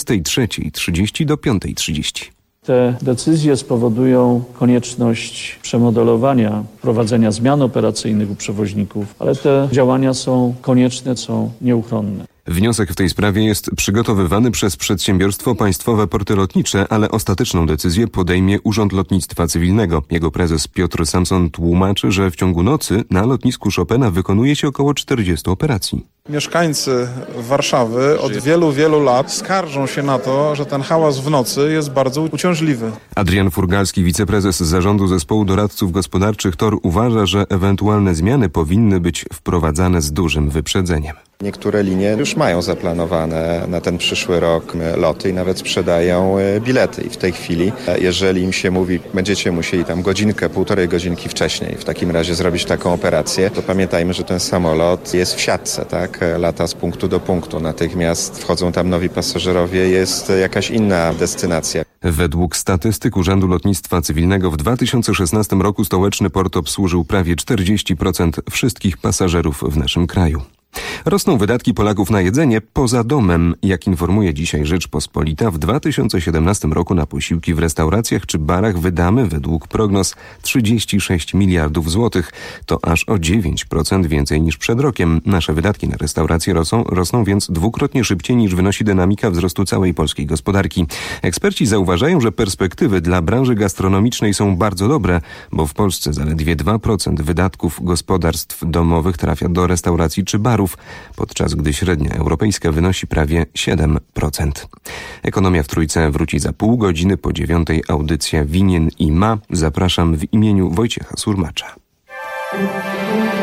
23:30 do 5:30. Te decyzje spowodują konieczność przemodelowania, wprowadzenia zmian operacyjnych u przewoźników, ale te działania są konieczne, są nieuchronne. Wniosek w tej sprawie jest przygotowywany przez przedsiębiorstwo państwowe Porty Lotnicze, ale ostateczną decyzję podejmie Urząd Lotnictwa Cywilnego. Jego prezes Piotr Samson tłumaczy, że w ciągu nocy na lotnisku Chopina wykonuje się około 40 operacji. Mieszkańcy Warszawy od wielu lat skarżą się na to, że ten hałas w nocy jest bardzo uciążliwy. Adrian Furgalski, wiceprezes zarządu zespołu doradców gospodarczych TOR, uważa, że ewentualne zmiany powinny być wprowadzane z dużym wyprzedzeniem. Niektóre linie już mają zaplanowane na ten przyszły rok loty i nawet sprzedają bilety. I w tej chwili, jeżeli im się mówi, będziecie musieli tam godzinkę, 1,5 godzinki wcześniej w takim razie zrobić taką operację, to pamiętajmy, że ten samolot jest w siatce, tak? Lata z punktu do punktu. Natychmiast wchodzą tam nowi pasażerowie, jest jakaś inna destynacja. Według statystyk Urzędu Lotnictwa Cywilnego w 2016 roku stołeczny port obsłużył prawie 40% wszystkich pasażerów w naszym kraju. Rosną wydatki Polaków na jedzenie poza domem. Jak informuje dzisiaj Rzeczpospolita, w 2017 roku na posiłki w restauracjach czy barach wydamy według prognoz 36 miliardów złotych. To aż o 9% więcej niż przed rokiem. Nasze wydatki na restauracje rosną więc dwukrotnie szybciej niż wynosi dynamika wzrostu całej polskiej gospodarki. Eksperci zauważają, że perspektywy dla branży gastronomicznej są bardzo dobre, bo w Polsce zaledwie 2% wydatków gospodarstw domowych trafia do restauracji czy barów, podczas gdy średnia europejska wynosi prawie 7%. Ekonomia w Trójce wróci za pół godziny po 9:00. Audycja Winien i Ma. Zapraszam w imieniu Wojciecha Surmacza.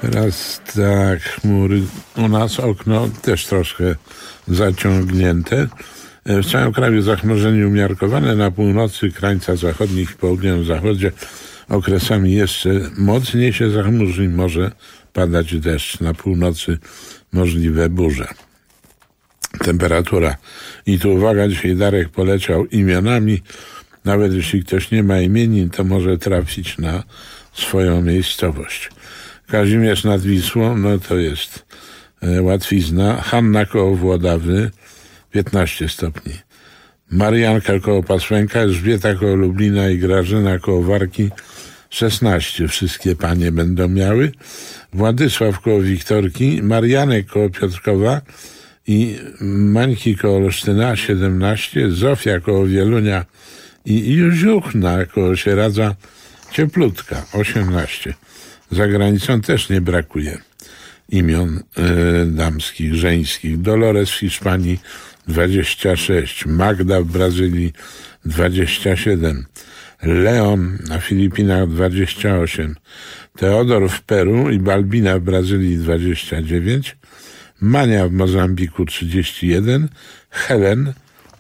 Teraz tak, chmury. U nas okno też troszkę zaciągnięte. W całym kraju zachmurzenie umiarkowane. Na północy, krańcach zachodnich i południowym zachodzie okresami jeszcze mocniej się zachmurzy i może padać deszcz. Na północy możliwe burze. Temperatura. I tu uwaga, dzisiaj Darek poleciał imionami. Nawet jeśli ktoś nie ma imienin, to może trafić na swoją miejscowość. Kazimierz nad Wisłą, no to jest łatwizna. Hanna koło Włodawy, 15 stopni. Marianka koło Pasłęka, Elżbieta koło Lublina i Grażyna koło Warki, 16. Wszystkie panie będą miały. Władysław koło Wiktorki, Marianek koło Piotrkowa i Mańki koło Olsztyna, 17. Zofia koło Wielunia i Józiuchna koło Sieradza, cieplutka, 18. Za granicą też nie brakuje imion damskich, żeńskich. Dolores w Hiszpanii 26, Magda w Brazylii 27, Leon na Filipinach 28, Teodor w Peru i Balbina w Brazylii 29, Mania w Mozambiku 31, Helen,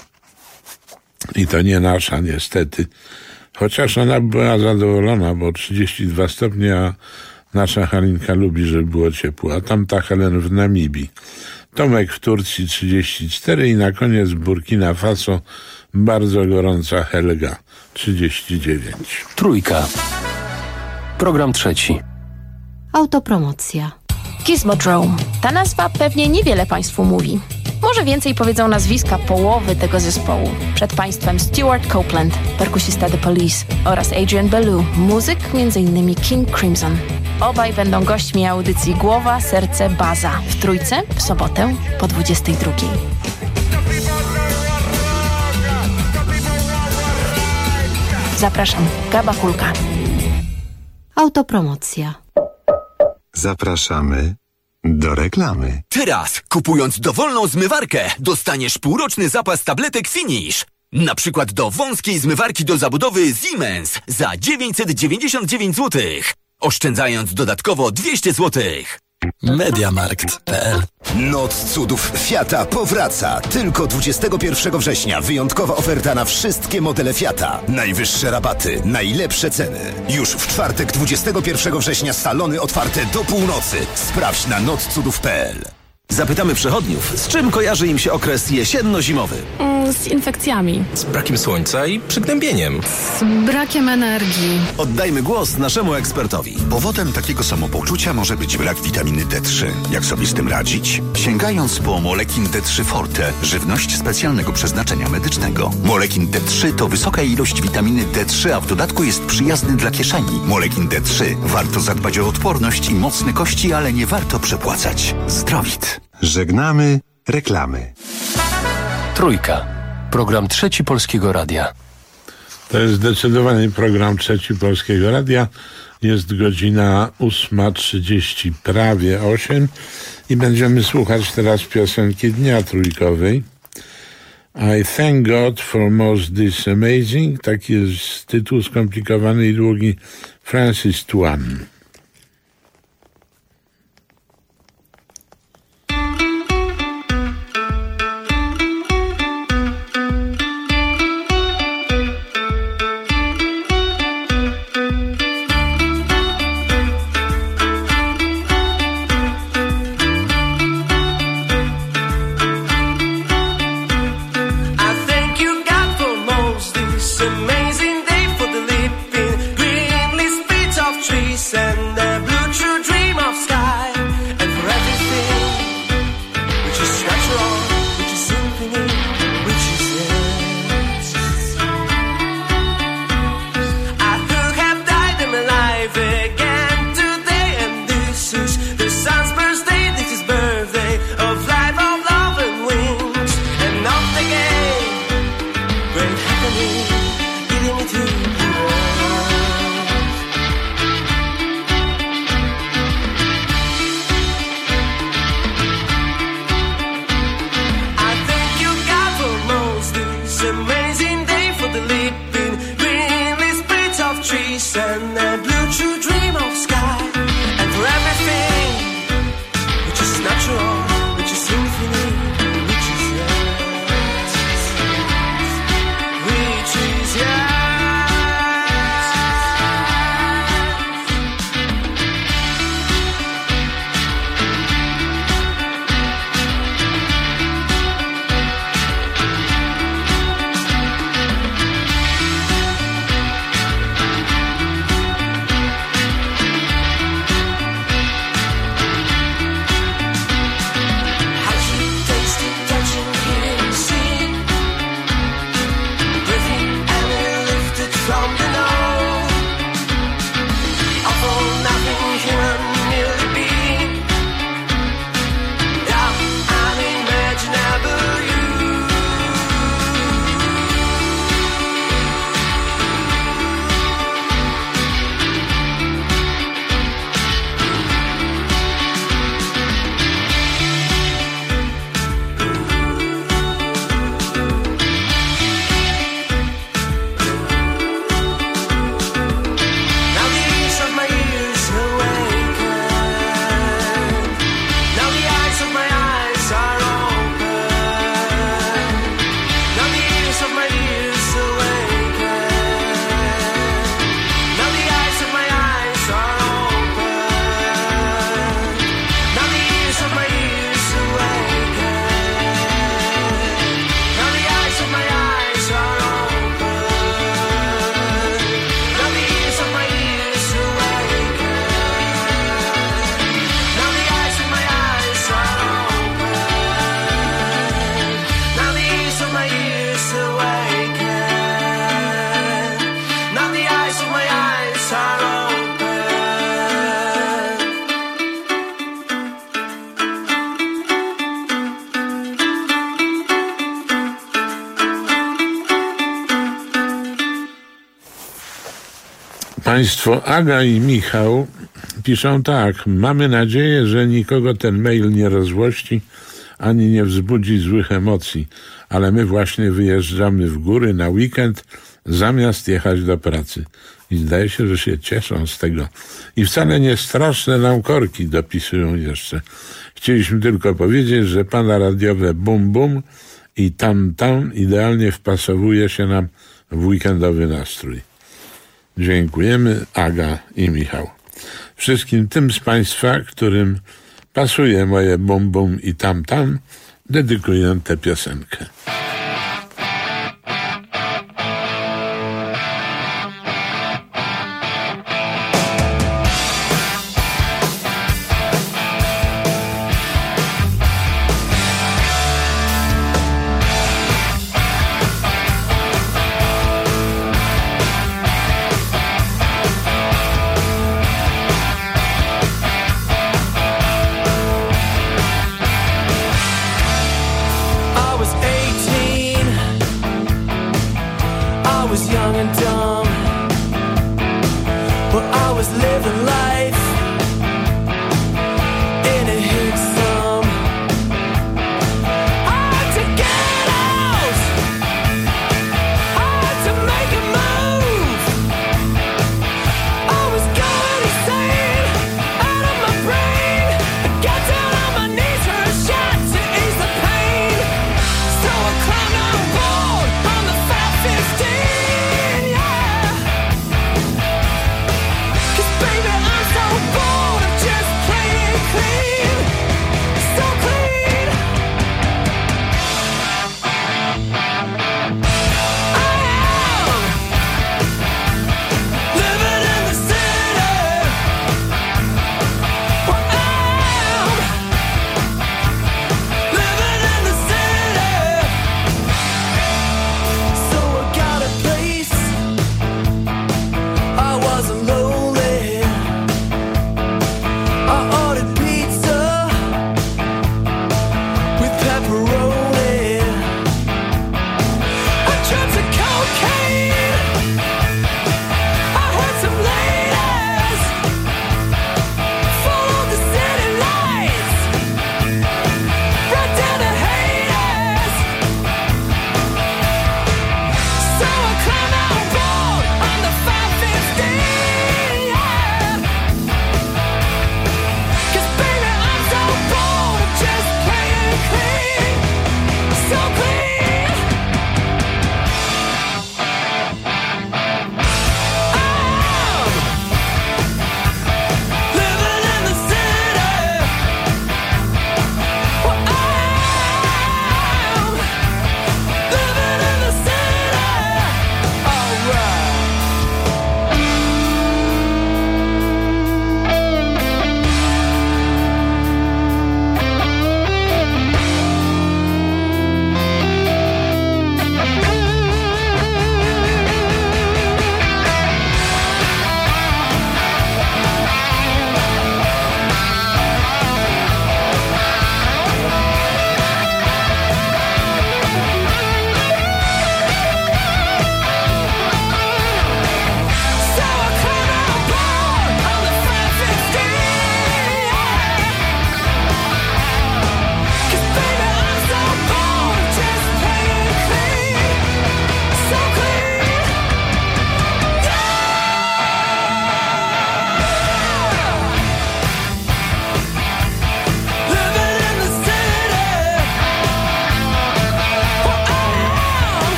i to nie nasza niestety, chociaż ona była zadowolona, bo 32 stopnie, a nasza Halinka lubi, żeby było ciepło. A tamta Helen w Namibii. Tomek w Turcji 34 i na koniec Burkina Faso bardzo gorąca Helga 39. Trójka. Program trzeci. Autopromocja. Gizmodrome. Ta nazwa pewnie niewiele Państwu mówi. Może więcej powiedzą nazwiska połowy tego zespołu. Przed Państwem Stuart Copeland, perkusista The Police oraz Adrian Belew, muzyk m.in. King Crimson. Obaj będą gośćmi audycji Głowa, Serce, Baza w Trójce w sobotę po 22. Zapraszam, Gaba Kulka. Autopromocja. Zapraszamy do reklamy. Teraz, kupując dowolną zmywarkę, dostaniesz półroczny zapas tabletek Finish. Na przykład do wąskiej zmywarki do zabudowy Siemens za 999 zł. Oszczędzając dodatkowo 200 zł. Mediamarkt.pl. Noc cudów Fiata powraca. Tylko 21 września wyjątkowa oferta na wszystkie modele Fiata. Najwyższe rabaty, najlepsze ceny. Już w czwartek 21 września salony otwarte do północy. Sprawdź na notcudów.pl. Zapytamy przechodniów, z czym kojarzy im się okres jesienno-zimowy? Z infekcjami. Z brakiem słońca i przygnębieniem. Z brakiem energii. Oddajmy głos naszemu ekspertowi. Powodem takiego samopoczucia może być brak witaminy D3. Jak sobie z tym radzić? Sięgając po Molekin D3 Forte, żywność specjalnego przeznaczenia medycznego. Molekin D3 to wysoka ilość witaminy D3, a w dodatku jest przyjazny dla kieszeni. Molekin D3. Warto zadbać o odporność i mocne kości, ale nie warto przepłacać. Zdrowit. Żegnamy reklamy. Trójka. Program trzeci Polskiego Radia. To jest zdecydowany program trzeci Polskiego Radia. Jest godzina 8:30, prawie 8 i będziemy słuchać teraz piosenki dnia trójkowej. I thank God for most this amazing. Taki jest tytuł skomplikowany i długi. Francis Tuan. Amazing day for the living, green leaves, bits of trees and Państwo, Aga i Michał piszą tak. Mamy nadzieję, że nikogo ten mail nie rozłości ani nie wzbudzi złych emocji, ale my właśnie wyjeżdżamy w góry na weekend zamiast jechać do pracy. I zdaje się, że się cieszą z tego. I wcale nie straszne nam korki, dopisują jeszcze. Chcieliśmy tylko powiedzieć, że pana radiowe bum bum i tam idealnie wpasowuje się nam w weekendowy nastrój. Dziękujemy, Aga i Michał. Wszystkim tym z Państwa, którym pasuje moje bum bum i tam, dedykuję tę piosenkę.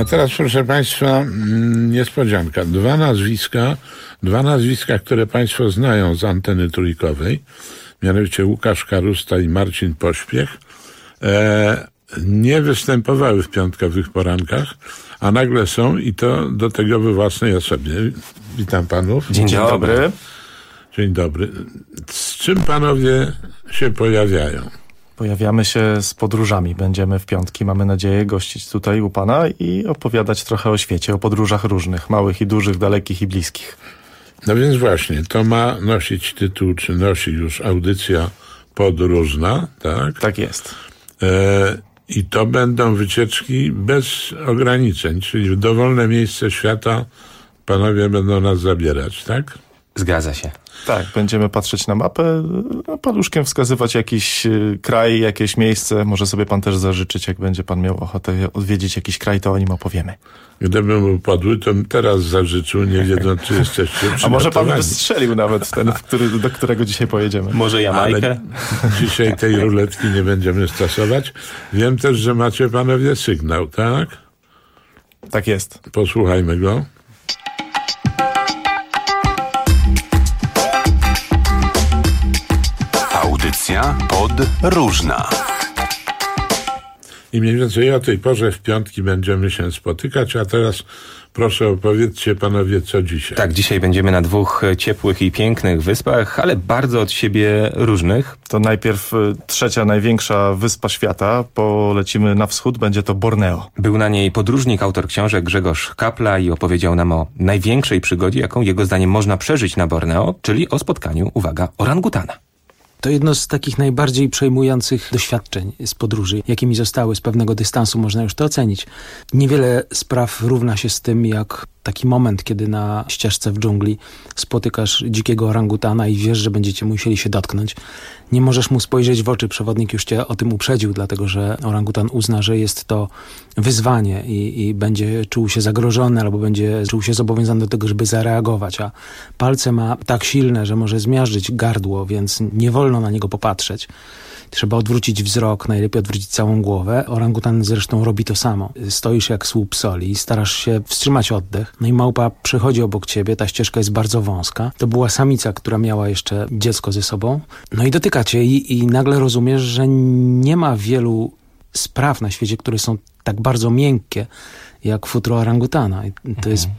A teraz, proszę Państwa, niespodzianka. Dwa nazwiska, które Państwo znają z anteny trójkowej, mianowicie Łukasz Karusta i Marcin Pośpiech, nie występowały w piątkowych porankach, a nagle są i to do tego we własnej osobie. Witam panów. Dzień dobry. Dzień dobry. Z czym panowie się pojawiają? Pojawiamy się z podróżami. Będziemy w piątki, mamy nadzieję, gościć tutaj u pana i opowiadać trochę o świecie, o podróżach różnych, małych i dużych, dalekich i bliskich. No więc właśnie, to ma nosić tytuł, czy nosi już audycja podróżna, tak? Tak jest. I to będą wycieczki bez ograniczeń, czyli w dowolne miejsce świata panowie będą nas zabierać, tak? Zgadza się. Tak, będziemy patrzeć na mapę, paluszkiem wskazywać jakiś kraj, jakieś miejsce. Może sobie pan też zażyczyć, jak będzie pan miał ochotę odwiedzić jakiś kraj, to o nim opowiemy. Gdybym był podły, to bym teraz zażyczył, nie wiedząc, czy jesteście przygotowani. A może pan wystrzelił nawet ten, do którego dzisiaj pojedziemy. Może Jamajkę? Ale dzisiaj tej ruletki nie będziemy stosować. Wiem też, że macie panowie sygnał, tak? Tak jest. Posłuchajmy go. Audycja podróżna. I mniej więcej o tej porze w piątki będziemy się spotykać, a teraz proszę opowiedzcie panowie, co dzisiaj. Tak, dzisiaj będziemy na 2 ciepłych i pięknych wyspach, ale bardzo od siebie różnych. To najpierw 3. największa wyspa świata, polecimy na wschód, będzie to Borneo. Był na niej podróżnik, autor książek Grzegorz Kapla i opowiedział nam o największej przygodzie, jaką jego zdaniem można przeżyć na Borneo, czyli o spotkaniu, uwaga, orangutana. To jedno z takich najbardziej przejmujących doświadczeń z podróży, jakimi zostały. Z pewnego dystansu można już to ocenić. Niewiele spraw równa się z tym, jak taki moment, kiedy na ścieżce w dżungli spotykasz dzikiego orangutana i wiesz, że będziecie musieli się dotknąć. Nie możesz mu spojrzeć w oczy, przewodnik już cię o tym uprzedził, dlatego że orangutan uzna, że jest to wyzwanie i będzie czuł się zagrożony albo będzie czuł się zobowiązany do tego, żeby zareagować, a palce ma tak silne, że może zmiażdżyć gardło, więc nie wolno na niego popatrzeć. Trzeba odwrócić wzrok, najlepiej odwrócić całą głowę. Orangutan zresztą robi to samo. Stoisz jak słup soli, starasz się wstrzymać oddech. No i małpa przechodzi obok ciebie, ta ścieżka jest bardzo wąska. To była samica, która miała jeszcze dziecko ze sobą. No i dotyka cię i nagle rozumiesz, że nie ma wielu spraw na świecie, które są tak bardzo miękkie, jak futro orangutana. I to jest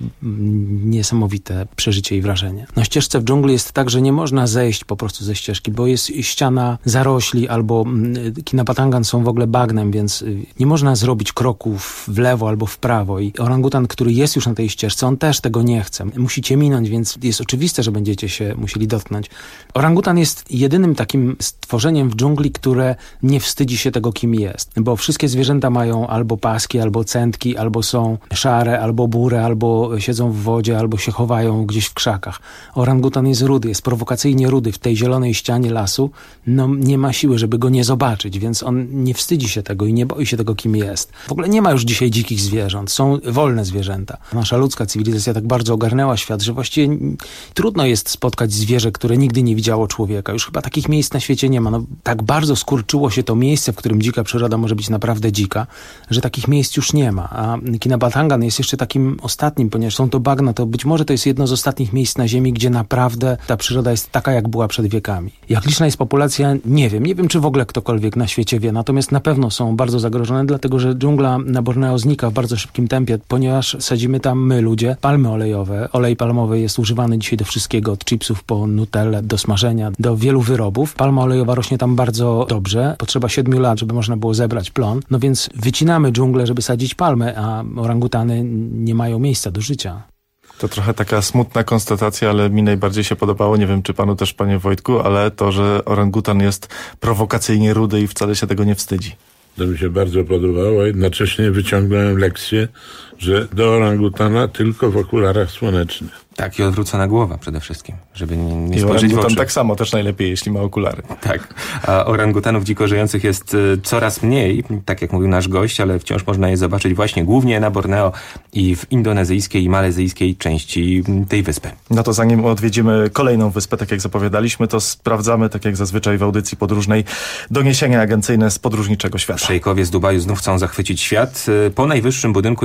niesamowite przeżycie i wrażenie. Na ścieżce w dżungli jest tak, że nie można zejść po prostu ze ścieżki, bo jest ściana zarośli albo Kinabatangan są w ogóle bagnem, więc nie można zrobić kroków w lewo albo w prawo. I orangutan, który jest już na tej ścieżce, on też tego nie chce. Musicie minąć, więc jest oczywiste, że będziecie się musieli dotknąć. Orangutan jest jedynym takim stworzeniem w dżungli, które nie wstydzi się tego, kim jest. Bo wszystkie zwierzęta mają albo paski, albo cętki, albo są szare, albo burę, albo siedzą w wodzie, albo się chowają gdzieś w krzakach. Orangutan jest rudy, jest prowokacyjnie rudy. W tej zielonej ścianie lasu nie ma siły, żeby go nie zobaczyć, więc on nie wstydzi się tego i nie boi się tego, kim jest. W ogóle nie ma już dzisiaj dzikich zwierząt. Są wolne zwierzęta. Nasza ludzka cywilizacja tak bardzo ogarnęła świat, że właściwie trudno jest spotkać zwierzę, które nigdy nie widziało człowieka. Już chyba takich miejsc na świecie nie ma. Tak bardzo skurczyło się to miejsce, w którym dzika przyroda może być naprawdę dzika, że takich miejsc już nie ma. A Kinabatangan jest jeszcze takim ostatnim, ponieważ są to bagna, to być może to jest jedno z ostatnich miejsc na Ziemi, gdzie naprawdę ta przyroda jest taka, jak była przed wiekami. Jak liczna jest populacja, nie wiem, czy w ogóle ktokolwiek na świecie wie, natomiast na pewno są bardzo zagrożone, dlatego że dżungla na Borneo znika w bardzo szybkim tempie, ponieważ sadzimy tam my, ludzie, palmy olejowe. Olej palmowy jest używany dzisiaj do wszystkiego, od chipsów po nutellę, do smażenia, do wielu wyrobów. Palma olejowa rośnie tam bardzo dobrze. Potrzeba 7 lat, żeby można było zebrać plon. No więc wycinamy dżunglę, żeby sadzić palmę, a orangutany nie mają miejsca do życia. To trochę taka smutna konstatacja, ale mi najbardziej się podobało, nie wiem czy panu też, panie Wojtku, ale to, że orangutan jest prowokacyjnie rudy i wcale się tego nie wstydzi. To mi się bardzo podobało, a jednocześnie wyciągnąłem lekcję, że do orangutana tylko w okularach słonecznych. Tak, i odwrócona głowa przede wszystkim, żeby nie spojrzeć w oczy. Tak samo, też najlepiej, jeśli ma okulary. Tak, a orangutanów dziko żyjących jest coraz mniej, tak jak mówił nasz gość, ale wciąż można je zobaczyć właśnie głównie na Borneo i w indonezyjskiej i malezyjskiej części tej wyspy. No to zanim odwiedzimy kolejną wyspę, tak jak zapowiadaliśmy, to sprawdzamy, tak jak zazwyczaj w audycji podróżnej, doniesienia agencyjne z podróżniczego świata. Szejkowie z Dubaju znów chcą zachwycić świat. Po najwyższym budynku i największym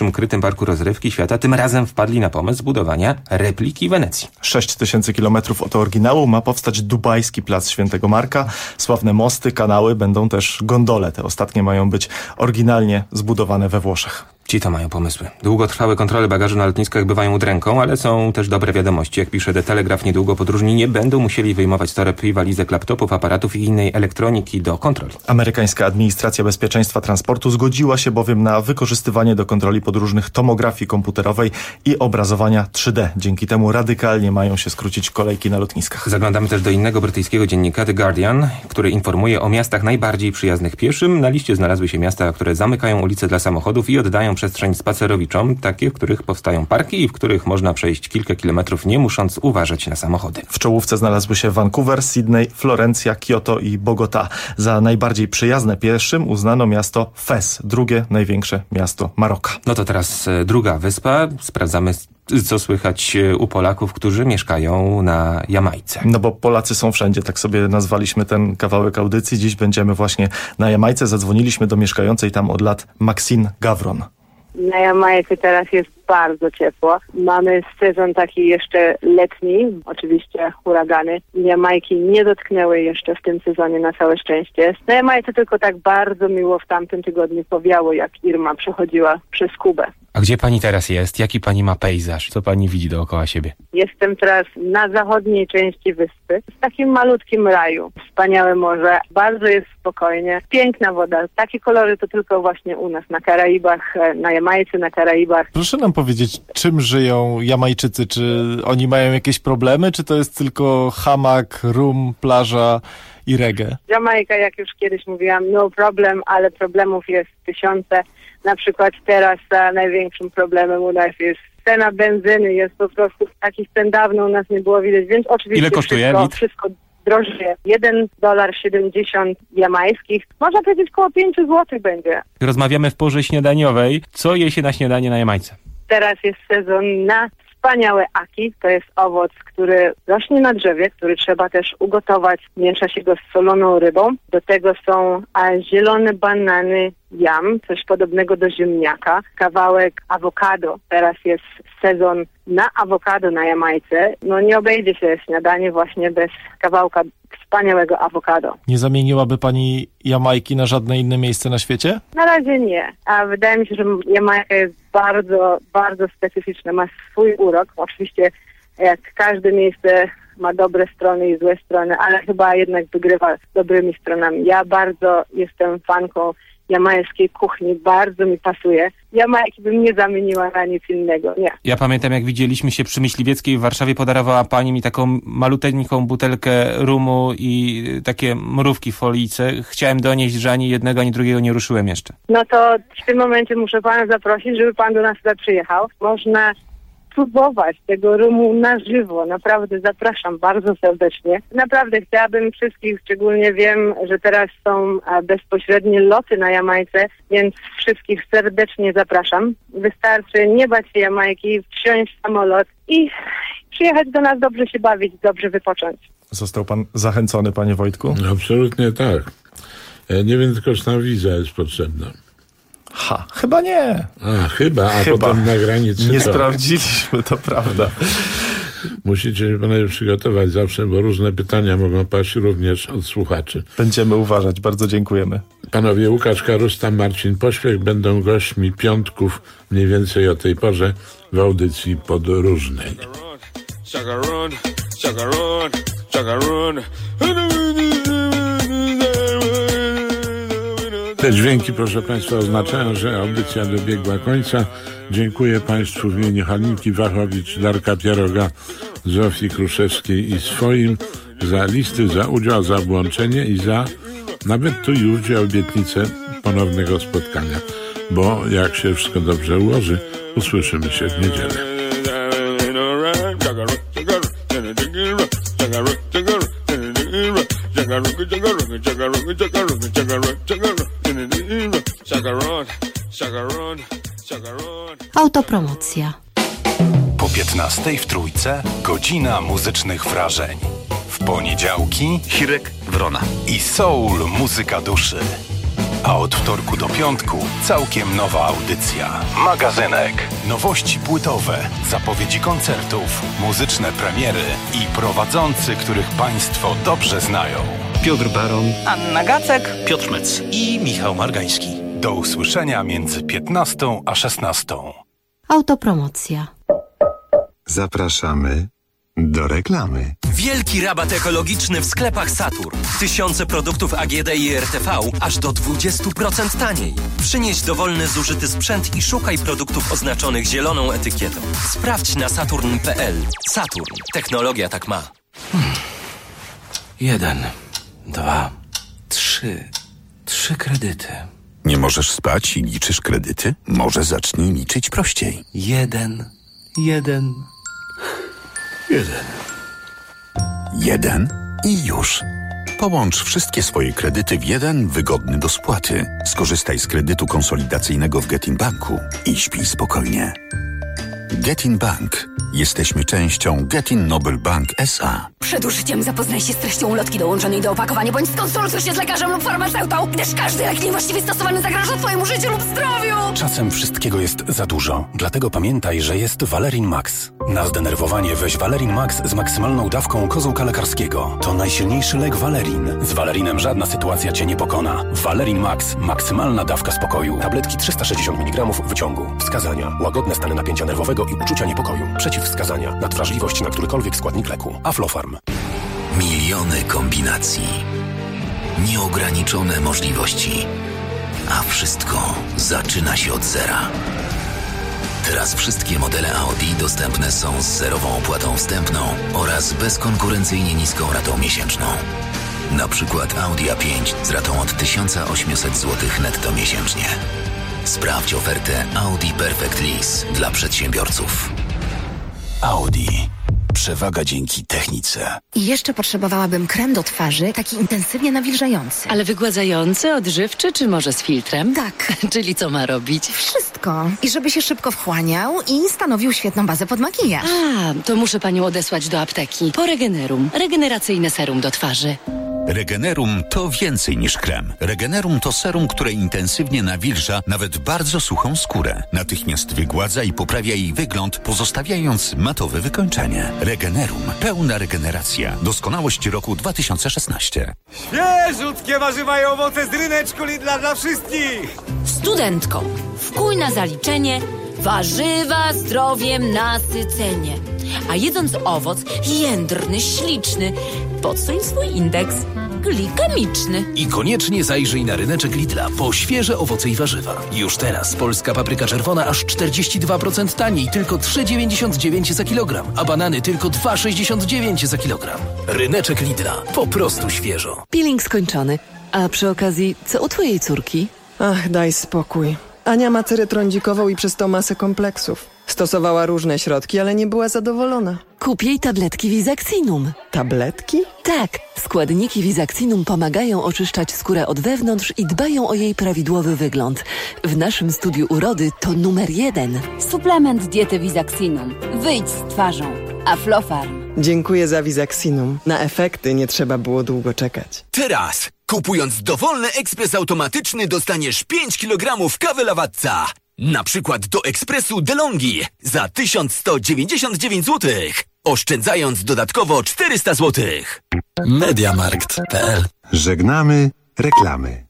największym krytym parku rozrywki świata, tym razem wpadli na pomysł zbudowania repliki Wenecji. 6000 kilometrów od oryginału ma powstać dubajski plac Świętego Marka. Sławne mosty, kanały, będą też gondole. Te ostatnie mają być oryginalnie zbudowane we Włoszech. Ci to mają pomysły. Długotrwałe kontrole bagażu na lotniskach bywają udręką, ale są też dobre wiadomości. Jak pisze The Telegraph, niedługo podróżni nie będą musieli wyjmować z toreb i walizek, laptopów, aparatów i innej elektroniki do kontroli. Amerykańska Administracja Bezpieczeństwa Transportu zgodziła się bowiem na wykorzystywanie do kontroli podróżnych tomografii komputerowej i obrazowania 3D. Dzięki temu radykalnie mają się skrócić kolejki na lotniskach. Zaglądamy też do innego brytyjskiego dziennika The Guardian, który informuje o miastach najbardziej przyjaznych pieszym. Na liście znalazły się miasta, które zamykają ulice dla samochodów i oddają przestrzeń spacerowiczom, takie, w których powstają parki i w których można przejść kilka kilometrów, nie musząc uważać na samochody. W czołówce znalazły się Vancouver, Sydney, Florencja, Kyoto i Bogota. Za najbardziej przyjazne pieszym uznano miasto Fez, drugie największe miasto Maroka. No to teraz druga wyspa. Sprawdzamy, co słychać u Polaków, którzy mieszkają na Jamajce. No bo Polacy są wszędzie, tak sobie nazwaliśmy ten kawałek audycji. Dziś będziemy właśnie na Jamajce. Zadzwoniliśmy do mieszkającej tam od lat Maxine Gawron. Na Jamajce teraz jest bardzo ciepło. Mamy sezon taki jeszcze letni, oczywiście huragany. Jamajki nie dotknęły jeszcze w tym sezonie na całe szczęście. Na Jamajce tylko tak bardzo miło w tamtym tygodniu powiało, jak Irma przechodziła przez Kubę. A gdzie pani teraz jest? Jaki pani ma pejzaż? Co pani widzi dookoła siebie? Jestem teraz na zachodniej części wyspy, w takim malutkim raju. Wspaniałe morze, bardzo jest spokojnie, piękna woda. Takie kolory to tylko właśnie u nas na Karaibach, na Jamajce, na Karaibach. Proszę nam powiedzieć, czym żyją Jamajczycy? Czy oni mają jakieś problemy, czy to jest tylko hamak, rum, plaża i reggae? Jamajka, jak już kiedyś mówiłam, no problem, ale problemów jest tysiące. Na przykład teraz największym problemem u nas jest cena benzyny. Jest po prostu takich cen dawno u nas nie było widać, więc oczywiście ile kosztuje wszystko droższe. $1.70 jamajskich. Można powiedzieć, około 5 zł będzie. Rozmawiamy w porze śniadaniowej. Co je się na śniadanie na Jamajce? Teraz jest sezon na wspaniałe aki. To jest owoc, który rośnie na drzewie, który trzeba też ugotować. Miesza się go z soloną rybą. Do tego są zielone banany jam, coś podobnego do ziemniaka. Kawałek awokado. Teraz jest sezon na awokado na Jamajce. No nie obejdzie się śniadanie właśnie bez kawałka wspaniałego awokado. Nie zamieniłaby pani Jamajki na żadne inne miejsce na świecie? Na razie nie. A wydaje mi się, że Jamajka jest bardzo, bardzo specyficzna. Ma swój urok. Oczywiście jak każde miejsce ma dobre strony i złe strony, ale chyba jednak wygrywa dobrymi stronami. Ja bardzo jestem fanką jamajskiej kuchni, bardzo mi pasuje. Jamajki bym nie zamieniła na nic innego, nie. Ja pamiętam, jak widzieliśmy się przy Myśliwieckiej w Warszawie, podarowała pani mi taką maluteńką butelkę rumu i takie mrówki w folijce. Chciałem donieść, że ani jednego, ani drugiego nie ruszyłem jeszcze. No to w tym momencie muszę pana zaprosić, żeby pan do nas tutaj przyjechał. Można spróbować tego rumu na żywo. Naprawdę zapraszam bardzo serdecznie. Naprawdę chciałabym wszystkich, szczególnie wiem, że teraz są bezpośrednie loty na Jamajce, więc wszystkich serdecznie zapraszam. Wystarczy nie bać się Jamajki, wsiąść w samolot i przyjechać do nas, dobrze się bawić, dobrze wypocząć. Został pan zachęcony, panie Wojtku? Absolutnie tak. Nie wiem, tylko czy tam wiza jest potrzebna. Chyba nie. Chyba. Potem na granicy nie sprawdziliśmy, to prawda. Musicie się panowie przygotować zawsze, bo różne pytania mogą paść również od słuchaczy. Będziemy uważać, bardzo dziękujemy. Panowie Łukasz Karusta, Marcin Pośpiech będą gośćmi piątków mniej więcej o tej porze w audycji podróżnej. Te dźwięki, proszę państwa, oznaczają, że audycja dobiegła końca. Dziękuję państwu w imieniu Halinki Wachowicz, Darka Pieroga, Zofii Kruszewskiej i swoim za listy, za udział, za włączenie i za nawet tu już wziął obietnicę ponownego spotkania. Bo jak się wszystko dobrze ułoży, usłyszymy się w niedzielę. Autopromocja. Po 15:00 w Trójce godzina muzycznych wrażeń. W poniedziałki Hirek Wrona i soul muzyka duszy. A od wtorku do piątku całkiem nowa audycja. Magazynek. Nowości płytowe, zapowiedzi koncertów, muzyczne premiery i prowadzący, których Państwo dobrze znają. Piotr Baron, Anna Gacek, Piotr Szmec i Michał Margański. Do usłyszenia między 15 a 16. Autopromocja. Zapraszamy do reklamy. Wielki rabat ekologiczny w sklepach Saturn. Tysiące produktów AGD i RTV aż do 20% taniej. Przynieś dowolny zużyty sprzęt i szukaj produktów oznaczonych zieloną etykietą. Sprawdź na saturn.pl. Saturn. Technologia tak ma. 1, 2, 3. 3 kredyty. Nie możesz spać i liczysz kredyty? Może zacznij liczyć prościej. 1. 1 i już. Połącz wszystkie swoje kredyty w jeden wygodny do spłaty. Skorzystaj z kredytu konsolidacyjnego w Getin Banku i śpij spokojnie. Getin Bank. Jesteśmy częścią Getin Noble Bank S.A. Przed użyciem zapoznaj się z treścią ulotki dołączonej do opakowania, bądź skonsultuj się z lekarzem lub farmaceutą, gdyż każdy lek niewłaściwie stosowany zagraża twojemu życiu lub zdrowiu. Czasem wszystkiego jest za dużo. Dlatego pamiętaj, że jest Valerin Max. Na zdenerwowanie weź Valerin Max z maksymalną dawką kozłka lekarskiego. To najsilniejszy lek Valerin. Z Valerinem żadna sytuacja cię nie pokona. Valerin Max. Maksymalna dawka spokoju. Tabletki 360 mg wyciągu. Wskazania. Łagodne stany napięcia nerwowego i uczucia niepokoju. Przeciwwskazania. Nadwrażliwość na którykolwiek składnik leku. Aflofarm. Miliony kombinacji. Nieograniczone możliwości. A wszystko zaczyna się od zera. Teraz wszystkie modele Audi dostępne są z zerową opłatą wstępną oraz bezkonkurencyjnie niską ratą miesięczną. Na przykład Audi A5 z ratą od 1800 zł netto miesięcznie. Sprawdź ofertę Audi Perfect Lease dla przedsiębiorców. Audi. Przewaga dzięki technice. I jeszcze potrzebowałabym krem do twarzy, taki intensywnie nawilżający. Ale wygładzający, odżywczy, czy może z filtrem? Tak. Czyli co ma robić? Wszystko. I żeby się szybko wchłaniał i stanowił świetną bazę pod makijaż. A, to muszę panią odesłać do apteki. Po Regenerum. Regeneracyjne serum do twarzy. Regenerum to więcej niż krem. Regenerum to serum, które intensywnie nawilża nawet bardzo suchą skórę. Natychmiast wygładza i poprawia jej wygląd, pozostawiając matowe wykończenie. Regenerum. Pełna regeneracja. Doskonałość roku 2016. Świeżutkie warzywa i owoce z ryneczku Lidla dla wszystkich! Studentko, wkuj na zaliczenie warzywa zdrowiem nasycenie. A jedząc owoc jędrny, śliczny, podsuń swój indeks glikemiczny. I koniecznie zajrzyj na ryneczek Lidla po świeże owoce i warzywa. Już teraz polska papryka czerwona aż 42% taniej, tylko 3,99 za kilogram, a banany tylko 2,69 za kilogram. Ryneczek Lidla. Po prostu świeżo. Peeling skończony. A przy okazji, co u twojej córki? Ach, daj spokój. Ania ma cerę trądzikową i przez to masę kompleksów. Stosowała różne środki, ale nie była zadowolona. Kup jej tabletki Visaxinum. Tabletki? Tak. Składniki Visaxinum pomagają oczyszczać skórę od wewnątrz i dbają o jej prawidłowy wygląd. W naszym studiu urody to numer 1. Suplement diety Visaxinum. Wyjdź z twarzą. Aflofarm. Dziękuję za Visaxinum. Na efekty nie trzeba było długo czekać. Teraz, kupując dowolny ekspres automatyczny, dostaniesz 5 kg kawy Lawatca. Na przykład do ekspresu DeLonghi za 1199 zł, oszczędzając dodatkowo 400 zł. Mediamarkt.pl. Żegnamy reklamy.